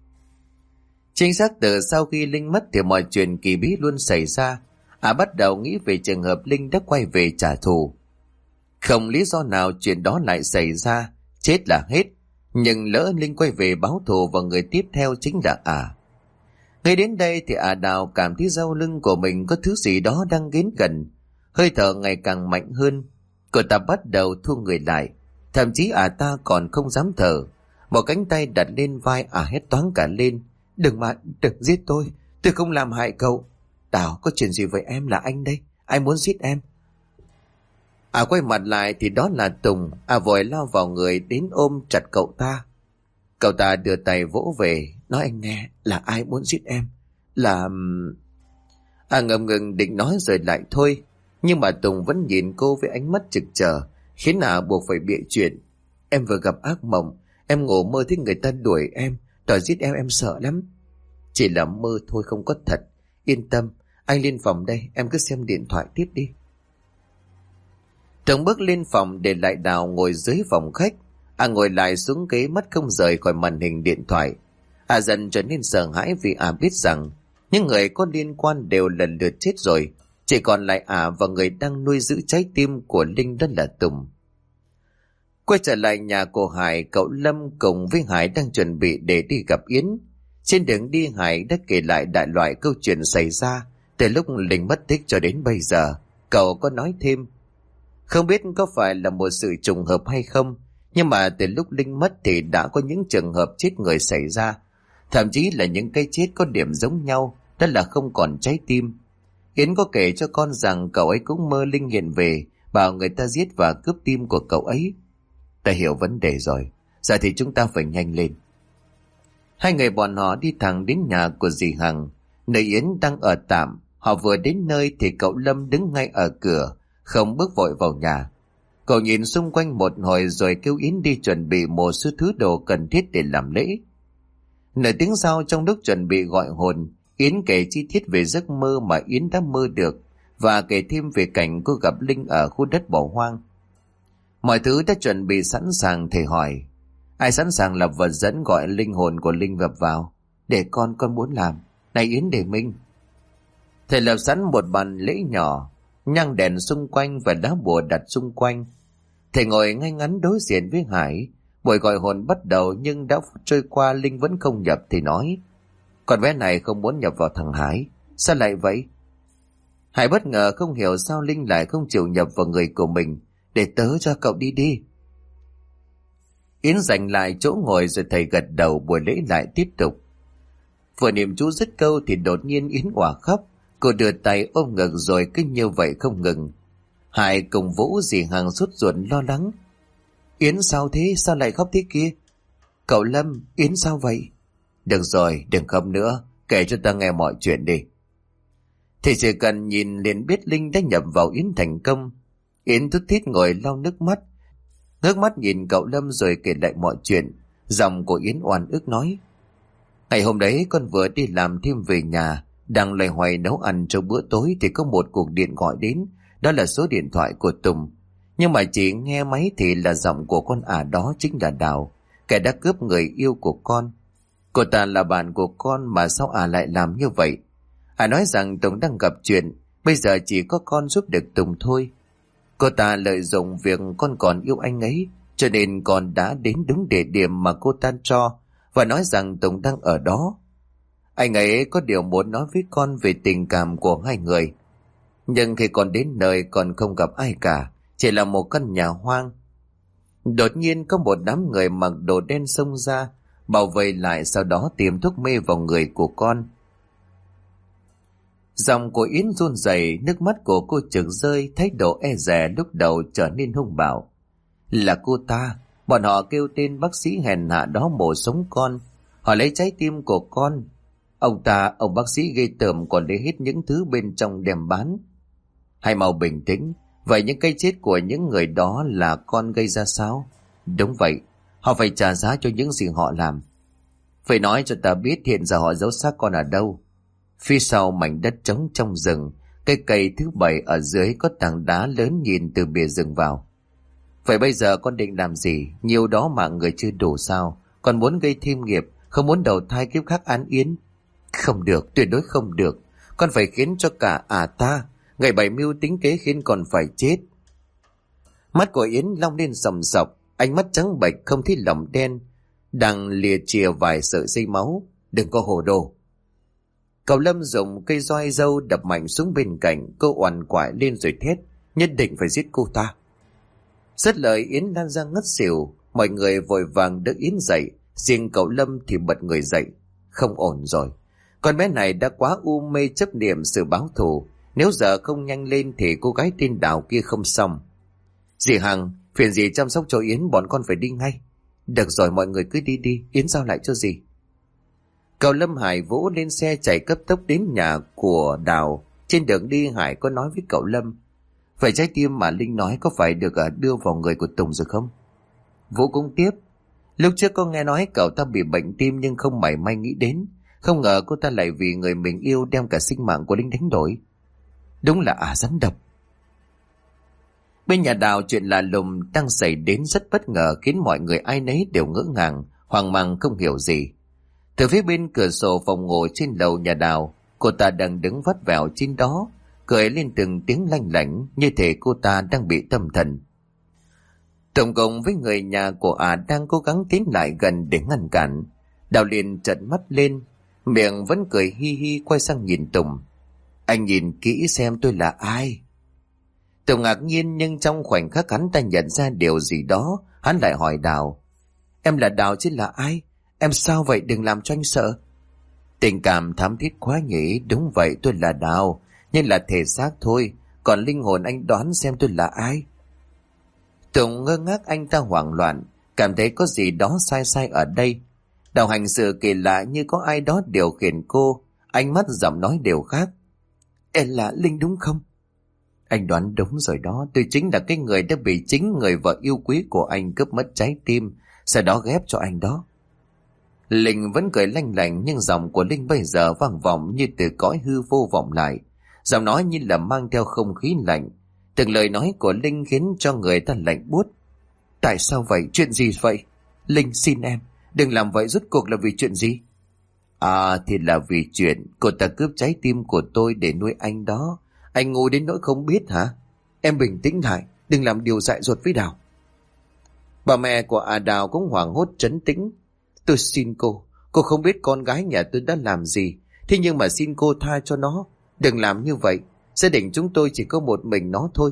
Speaker 1: Chính xác từ sau khi Linh mất thì mọi chuyện kỳ bí luôn xảy ra. Bắt đầu nghĩ về trường hợp Linh đã quay về trả thù. Không lý do nào chuyện đó lại xảy ra, chết là hết. Nhưng lỡ Linh quay về báo thù và người tiếp theo chính là Ngay đến đây thì Đào cảm thấy sau lưng của mình có thứ gì đó đang đến gần. Hơi thở ngày càng mạnh hơn. Cô ta bắt đầu thu người lại. Thậm chí ta còn không dám thở. Một cánh tay đặt lên vai hét toáng cả lên. Đừng giết tôi không làm hại cậu. Đào, có chuyện gì với em? Là anh đây, anh muốn giết em. Quay mặt lại thì đó là Tùng. Vội lao vào người đến ôm chặt cậu ta. Cậu ta đưa tay vỗ về, nói: Anh nghe, là ai muốn giết em? Là... ngập ngừng định nói rồi lại thôi. Nhưng mà Tùng vẫn nhìn cô với ánh mắt trực chờ, khiến buộc phải bịa chuyện. Em vừa gặp ác mộng, em ngủ mơ thấy người ta đuổi em, đòi giết em sợ lắm.
Speaker 2: Chỉ là mơ thôi, không có thật. Yên tâm, anh lên phòng đây, em cứ xem điện thoại tiếp đi.
Speaker 1: Tường bước lên phòng để lại Đào ngồi dưới phòng khách. Ngồi lại xuống ghế, mắt không rời khỏi màn hình điện thoại. Dần trở nên sợ hãi vì biết rằng những người có liên quan đều lần lượt chết rồi. Chỉ còn lại và người đang nuôi giữ trái tim của Linh, đó là Tùng. Quay trở lại nhà của Hải, cậu Lâm cùng với Hải đang chuẩn bị để đi gặp Yến. Trên đường đi, Hải đã kể lại đại loại câu chuyện xảy ra từ lúc Linh mất tích cho đến bây giờ. Cậu có nói thêm, không biết có phải là một sự trùng hợp hay không, nhưng mà từ lúc Linh mất thì đã có những trường hợp chết người xảy ra. Thậm chí là những cái chết có điểm giống nhau, đó là không còn trái tim. Yến có kể cho con rằng cậu ấy cũng mơ Linh hiện về, bảo người ta giết và cướp tim của cậu ấy. Ta hiểu vấn đề rồi, giờ thì chúng ta phải nhanh lên. Hai người bọn họ đi thẳng đến nhà của dì Hằng, nơi Yến đang ở tạm. Họ vừa đến nơi thì cậu Lâm đứng ngay ở cửa, không bước vội vào nhà. Cậu nhìn xung quanh một hồi rồi kêu Yến đi chuẩn bị một số thứ đồ cần thiết để làm lễ. Nửa tiếng sau, trong lúc chuẩn bị gọi hồn, Yến kể chi tiết về giấc mơ mà Yến đã mơ được và kể thêm về cảnh cô gặp Linh ở khu đất bỏ hoang. Mọi thứ đã chuẩn bị sẵn sàng. Thầy hỏi, ai sẵn sàng lập vật dẫn gọi linh hồn của Linh nhập vào? Để con muốn làm. Này Yến, để Minh. Thầy lập sẵn một bàn lễ nhỏ, nhang đèn xung quanh và đá bùa đặt xung quanh. Thầy ngồi ngay ngắn đối diện với Hải. Buổi gọi hồn bắt đầu nhưng đã trôi qua, Linh vẫn không nhập. Thì nói, con bé này không muốn nhập vào thằng Hải. Sao lại vậy? Hải bất ngờ không hiểu sao Linh lại không chịu nhập vào người của mình. Để tớ cho cậu đi đi. Yến giành lại chỗ ngồi rồi thầy gật đầu. Buổi lễ lại tiếp tục. Vừa niệm chú dứt câu thì đột nhiên Yến òa khóc. Cô đưa tay ôm ngực rồi cứ như vậy không ngừng. Hải cùng Vũ, dì Hằng sốt ruột lo lắng. Yến sao thế? Sao lại khóc thế kia? Cậu Lâm, Yến sao vậy? Được rồi, đừng khóc nữa, kể cho ta nghe mọi chuyện đi. Thì chỉ cần nhìn liền biết Linh đã nhập vào Yến thành công. Yến thút thít ngồi lau nước mắt, ngước mắt nhìn cậu Lâm rồi kể lại mọi chuyện. Giọng của Yến oan ức nói, ngày hôm đấy con vừa đi làm thêm về nhà, đang loay hoay nấu ăn cho bữa tối thì có một cuộc điện gọi đến. Đó là số điện thoại của Tùng, nhưng mà chỉ nghe máy thì là giọng của con đó chính là Đào, kẻ đã cướp người yêu của con. Cô ta là bạn của con mà sao lại làm như vậy? Nói rằng Tùng đang gặp chuyện, bây giờ chỉ có con giúp được Tùng thôi. Cô ta lợi dụng việc con còn yêu anh ấy, cho nên con đã đến đúng địa điểm mà cô ta cho, và nói rằng Tùng đang ở đó. Anh ấy có điều muốn nói với con về tình cảm của hai người. Nhưng khi con đến nơi còn không gặp ai cả, chỉ là một căn nhà hoang. Đột nhiên có một đám người mặc đồ đen xông ra, bảo vệ lại, sau đó tiêm thuốc mê vào người của con. Giọng của Yến run rẩy, nước mắt của cô trực rơi, thái độ e dè lúc đầu trở nên hung bạo. Là cô ta, bọn họ kêu tên bác sĩ hèn hạ đó mổ sống con, họ lấy trái tim của con. Ông bác sĩ ghê tởm còn lấy hết những thứ bên trong đem bán. Hãy mau bình tĩnh, vậy những cái chết của những người đó là con gây ra sao? Đúng vậy, họ phải trả giá cho những gì họ làm. Phải nói cho ta biết hiện giờ họ giấu xác con ở đâu. Phía sau mảnh đất trống trong rừng, cây cây thứ 7 ở dưới có tảng đá lớn nhìn từ bìa rừng vào. Vậy bây giờ con định làm gì? Nhiều đó mà người chưa đủ sao? Con muốn gây thêm nghiệp, không muốn đầu thai kiếp khác an yên? Không được, tuyệt đối không được. Con phải khiến cho cả ta ngày bày mưu tính kế khiến con phải chết. Mắt của Yến long lên sòng sọc, ánh mắt trắng bệch không thấy lòng đen, đang lìa chìa vài sợi dây máu. Đừng có hồ đồ. Cậu Lâm dùng cây roi dâu đập mạnh xuống bên cạnh. Cô oằn quại lên rồi thét, nhất định phải giết cô ta. Dứt lời Yến lan ra ngất xỉu. Mọi người vội vàng đỡ Yến dậy, riêng cậu Lâm thì bật người dậy. Không ổn rồi, con bé này đã quá u mê chấp niệm sự báo thù. Nếu giờ không nhanh lên thì cô gái tên Đào kia không xong. Dì Hằng, phiền dì chăm sóc cho Yến, bọn con phải đi ngay. Được rồi, mọi người cứ đi đi, Yến giao lại cho dì. Cậu Lâm, Hải, Vũ lên xe chạy cấp tốc đến nhà của Đào. Trên đường đi Hải có nói với cậu Lâm, vậy trái tim mà Linh nói có phải được đưa vào người của Tùng rồi không? Vũ cũng tiếp, lúc trước có nghe nói cậu ta bị bệnh tim nhưng không mảy may nghĩ đến
Speaker 2: Không ngờ cô ta lại vì người mình yêu đem cả sinh mạng của Linh đánh đổi. Đúng là rắn độc.
Speaker 1: Bên nhà Đào, chuyện lạ lùng đang xảy đến rất bất ngờ, khiến mọi người ai nấy đều ngỡ ngàng, hoang mang không hiểu gì. Từ phía bên cửa sổ phòng ngủ trên lầu nhà Đào, cô ta đang đứng vắt vẻo trên đó, cười lên từng tiếng lanh lảnh, như thể cô ta đang bị tâm thần. Tổng cộng với người nhà của đang cố gắng tiến lại gần để ngăn cản. Đào liền trợn mắt lên, miệng vẫn cười hi hi, quay sang nhìn Tùng. Anh nhìn kỹ xem tôi là ai. Tùng ngạc nhiên, nhưng trong khoảnh khắc hắn ta nhận ra điều gì đó, hắn lại hỏi Đào. Em là Đào chứ là ai? Em sao vậy, đừng làm cho anh sợ. Tình cảm thắm thiết quá nhỉ. Đúng vậy, tôi là Đào, nhưng là thể xác thôi, còn linh hồn anh đoán xem tôi là ai. Tùng ngơ ngác, anh ta hoảng loạn, cảm thấy có gì đó sai sai ở đây. Đào hành sự kỳ lạ như có ai đó điều khiển cô, ánh mắt giọng nói đều khác. Em là Linh đúng không? Anh đoán đúng rồi đó, tôi chính là cái người đã bị chính người vợ yêu quý của anh cướp mất trái tim, sau đó ghép cho anh đó. Linh vẫn cười lanh lảnh, nhưng giọng của Linh bây giờ vang vọng như từ cõi hư vô vọng lại. Giọng nói như là mang theo không khí lạnh. Từng lời nói của Linh khiến cho người ta lạnh buốt. Tại sao vậy? Chuyện gì vậy? Linh xin em, đừng làm vậy, rốt cuộc là vì chuyện gì? Thì là vì chuyện cô ta cướp trái tim của tôi để nuôi anh đó. Anh ngu đến nỗi không biết hả? Em bình tĩnh lại, đừng làm điều dại dột với Đào. Bà mẹ của Đào cũng hoảng hốt trấn tĩnh. Tôi xin cô không biết con gái nhà tôi đã làm gì, thế nhưng mà xin cô tha cho nó. Đừng làm như vậy, gia đình chúng tôi chỉ có một mình nó thôi.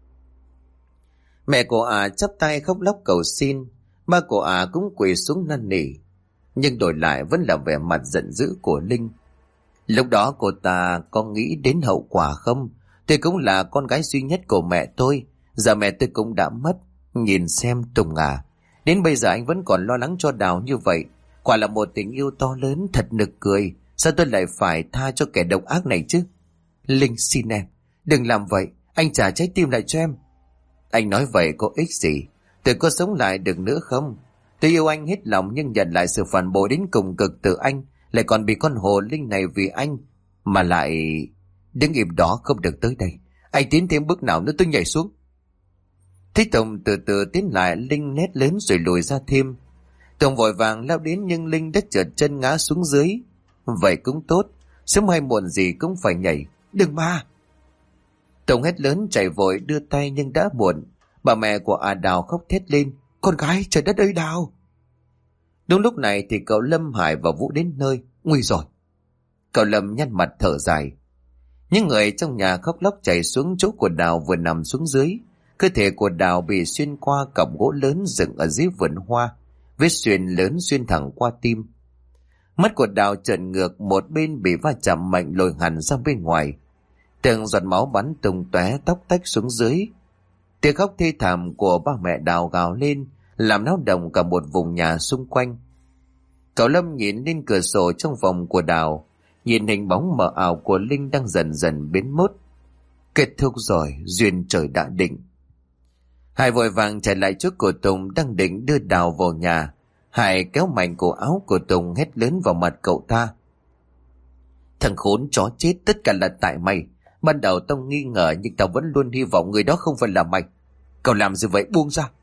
Speaker 1: Mẹ của chắp tay khóc lóc cầu xin, ba của cũng quỳ xuống năn nỉ, nhưng đổi lại vẫn là vẻ mặt giận dữ của Linh. Lúc đó cô ta có nghĩ đến hậu quả không? Tôi cũng là con gái duy nhất của mẹ tôi, giờ mẹ tôi cũng đã mất. Nhìn xem Tùng đến bây giờ anh vẫn còn lo lắng cho Đào như vậy. Quả là một tình yêu to lớn, thật nực cười. Sao tôi lại phải tha cho kẻ độc ác này chứ? Linh xin em, đừng làm vậy, anh trả trái tim lại cho em. Anh nói vậy có ích gì? Tôi có sống lại được nữa không? Tôi yêu anh hết lòng, nhưng nhận lại sự phản bội đến cùng cực từ anh, lại còn bị con hồ Linh này vì anh mà lại... Đứng im đó, không được tới đây. Anh tiến thêm bước nào nữa tôi nhảy xuống. Thấy Tùng từ từ tiến lại, Linh nét lớn rồi lùi ra thêm. Tùng vội vàng lao đến, nhưng Linh đã trượt chân ngã xuống dưới. Vậy cũng tốt, sớm hay muộn gì cũng phải nhảy. Đừng mà! Tùng hét lớn chạy vội đưa tay, nhưng đã muộn. Bà mẹ của Đào khóc thét lên. Con gái, trời đất ơi Đào! Đúng lúc này thì cậu Lâm, Hải và Vũ đến nơi. Nguy rồi! Cậu Lâm nhăn mặt thở dài. Những người trong nhà khóc lóc chạy xuống chỗ của Đào vừa nằm xuống dưới. Cơ thể của Đào bị xuyên qua cọc gỗ lớn dựng ở dưới vườn hoa, vết xuyên lớn xuyên thẳng qua tim. Mắt của Đào trợn ngược, một bên bị va chạm mạnh lồi hẳn ra bên ngoài. Từng giọt máu bắn tung tóe, tóc tách xuống dưới. Tiếng khóc thê thảm của ba mẹ Đào gào lên, làm náo động cả một vùng nhà xung quanh. Cậu Lâm nhìn lên cửa sổ trong phòng của Đào, nhìn hình bóng mờ ảo của Linh đang dần dần biến mất. Kết thúc rồi, duyên trời đã định. Hải vội vàng chạy lại trước của Tùng đang định đưa Đào vào nhà. Hải kéo mạnh cổ áo của Tùng, hét lớn vào mặt cậu ta. Thằng khốn chó chết, tất cả là tại mày. Ban đầu tao nghi ngờ, nhưng tao vẫn luôn hy vọng người đó không phải là mày. Cậu làm gì vậy, buông ra!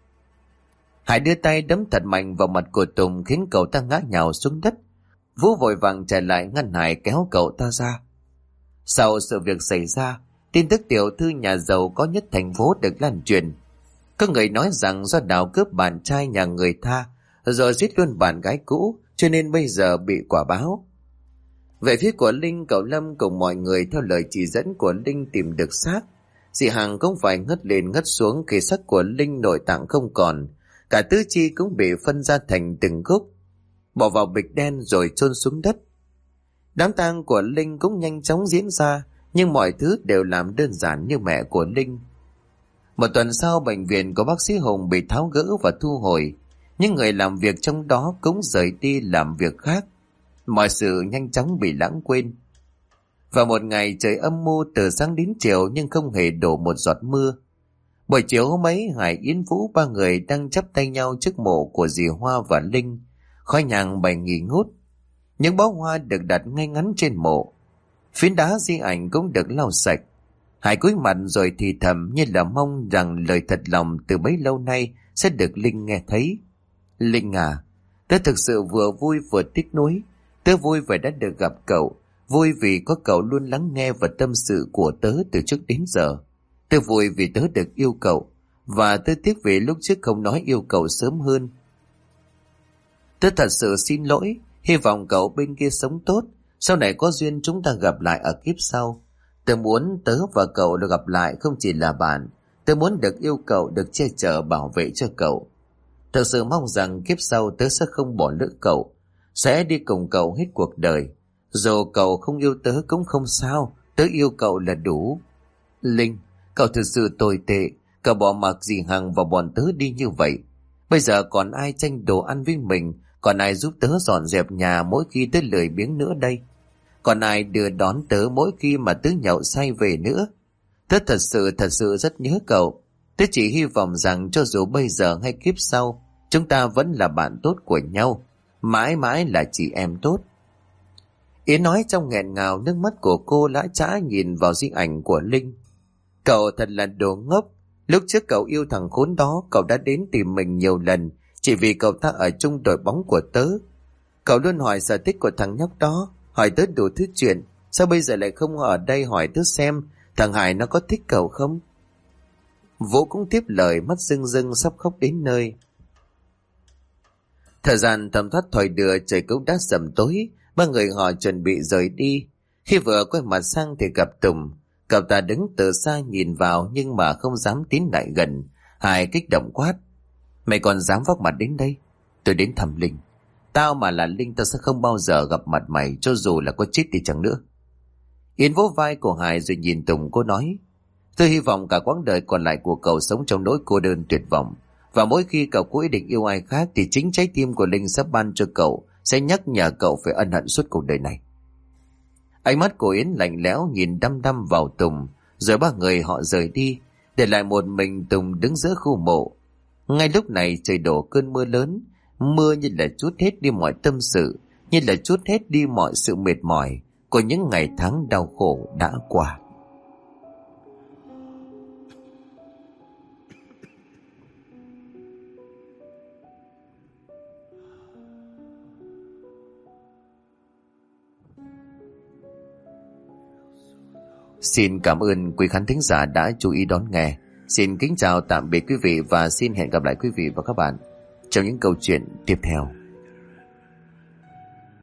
Speaker 1: Hải đưa tay đấm thật mạnh vào mặt của Tùng, khiến cậu ta ngã nhào xuống đất. Vũ vội vàng chạy lại ngăn Hải, kéo cậu ta ra. Sau sự việc xảy ra, tin tức tiểu thư nhà giàu có nhất thành phố được lan truyền. Có người nói rằng do Đào cướp bạn trai nhà người ta, rồi giết luôn bạn gái cũ, cho nên bây giờ bị quả báo. Về phía của Linh, cậu Lâm cùng mọi người theo lời chỉ dẫn của Linh tìm được xác. Dì Hằng cũng phải ngất lên ngất xuống khi xác của Linh nội tạng không còn, cả tứ chi cũng bị phân ra thành từng khúc, bỏ vào bịch đen rồi chôn xuống đất. Đám tang của Linh cũng nhanh chóng diễn ra, nhưng mọi thứ đều làm đơn giản như mẹ của Linh. Một tuần sau, bệnh viện của bác sĩ Hùng bị tháo gỡ và thu hồi. Những người làm việc trong đó cũng rời đi làm việc khác. Mọi sự nhanh chóng bị lãng quên. Vào một ngày trời âm mưu từ sáng đến chiều, nhưng không hề đổ một giọt mưa. Buổi chiều hôm ấy, Hải, Yến, Vũ ba người đang chắp tay nhau trước mộ của dì Hoa và Linh. Khói nhang bay nghi ngút.
Speaker 2: Những bó hoa được đặt ngay ngắn trên mộ. Phiến đá di ảnh cũng được lau sạch. Hải cúi mặt rồi thì thầm như là mong rằng lời thật lòng từ bấy lâu nay sẽ được Linh nghe thấy. Linh à, tớ thực sự vừa vui vừa tiếc nuối. Tớ vui vì đã được gặp cậu, vui vì có cậu luôn lắng nghe và tâm sự của tớ từ trước đến giờ. Tớ vui vì tớ được yêu cậu, và tớ tiếc vì lúc trước không nói yêu cậu sớm hơn. Tớ thật sự xin lỗi, hy vọng cậu bên kia sống tốt, sau này có duyên chúng ta gặp lại ở kiếp sau. Tớ muốn tớ và cậu được gặp lại không chỉ là bạn, tớ muốn được yêu cậu, được che chở bảo vệ cho cậu. Thật sự mong rằng kiếp sau tớ sẽ không bỏ lỡ cậu, sẽ đi cùng cậu hết cuộc đời. Dù cậu không yêu tớ cũng không sao, tớ yêu cậu là đủ. Linh, cậu thực sự tồi tệ, cậu bỏ mặc dì Hằng và bọn tớ đi như vậy. Bây giờ còn ai tranh đồ ăn với mình, còn ai giúp tớ dọn dẹp nhà mỗi khi tớ lười biếng nữa đây? Còn ai đưa đón tớ mỗi khi mà tớ nhậu say về nữa? Tớ thật sự rất nhớ cậu. Tớ chỉ hy vọng rằng cho dù bây giờ hay kiếp sau, chúng ta vẫn là bạn tốt của nhau, mãi mãi là chị em tốt. Yến nói trong nghẹn ngào, nước mắt của cô lã chã nhìn vào di ảnh của Linh. Cậu thật là đồ ngốc. Lúc trước cậu yêu thằng khốn đó, cậu đã đến tìm mình nhiều lần chỉ vì cậu ta ở chung đội bóng của tớ. Cậu luôn hỏi sở thích của thằng nhóc đó, hỏi tớ đủ thứ chuyện. Sao bây giờ lại không ở đây hỏi tớ xem thằng Hải nó có thích cậu không? Vũ cũng tiếp lời, mắt rưng rưng sắp khóc đến nơi. Thời gian thấm thoát thoi đưa, trời cũng đã sầm tối. Ba người họ chuẩn bị rời đi. Khi vừa quay mặt sang thì gặp Tùng. Cậu ta đứng từ xa nhìn vào nhưng mà không dám tiến lại gần. Hải kích động quát: Mày còn dám vác mặt đến đây? Tôi đến thăm Linh. Tao mà là Linh tao sẽ không bao giờ gặp mặt mày, cho dù là có chết đi chẳng nữa. Yến vỗ vai của Hải rồi nhìn Tùng, cô nói: Tôi hy vọng cả quãng đời còn lại của cậu sống trong nỗi cô đơn tuyệt vọng. Và mỗi khi cậu có ý định yêu ai khác thì chính trái tim của Linh sắp ban cho cậu sẽ nhắc nhở cậu phải ân hận suốt cuộc đời này. Ánh mắt của Yến lạnh lẽo nhìn đăm đăm vào Tùng, rồi ba người họ rời đi, để lại một mình Tùng đứng giữa khu mộ. Ngay lúc này trời đổ cơn mưa lớn, mưa như là trút hết đi mọi tâm sự, như là trút hết đi mọi sự mệt mỏi của những ngày tháng đau khổ đã qua. Xin cảm ơn quý khán thính giả đã chú ý đón nghe. Xin kính chào tạm biệt quý vị và xin hẹn gặp lại quý vị và các bạn trong những câu chuyện tiếp theo.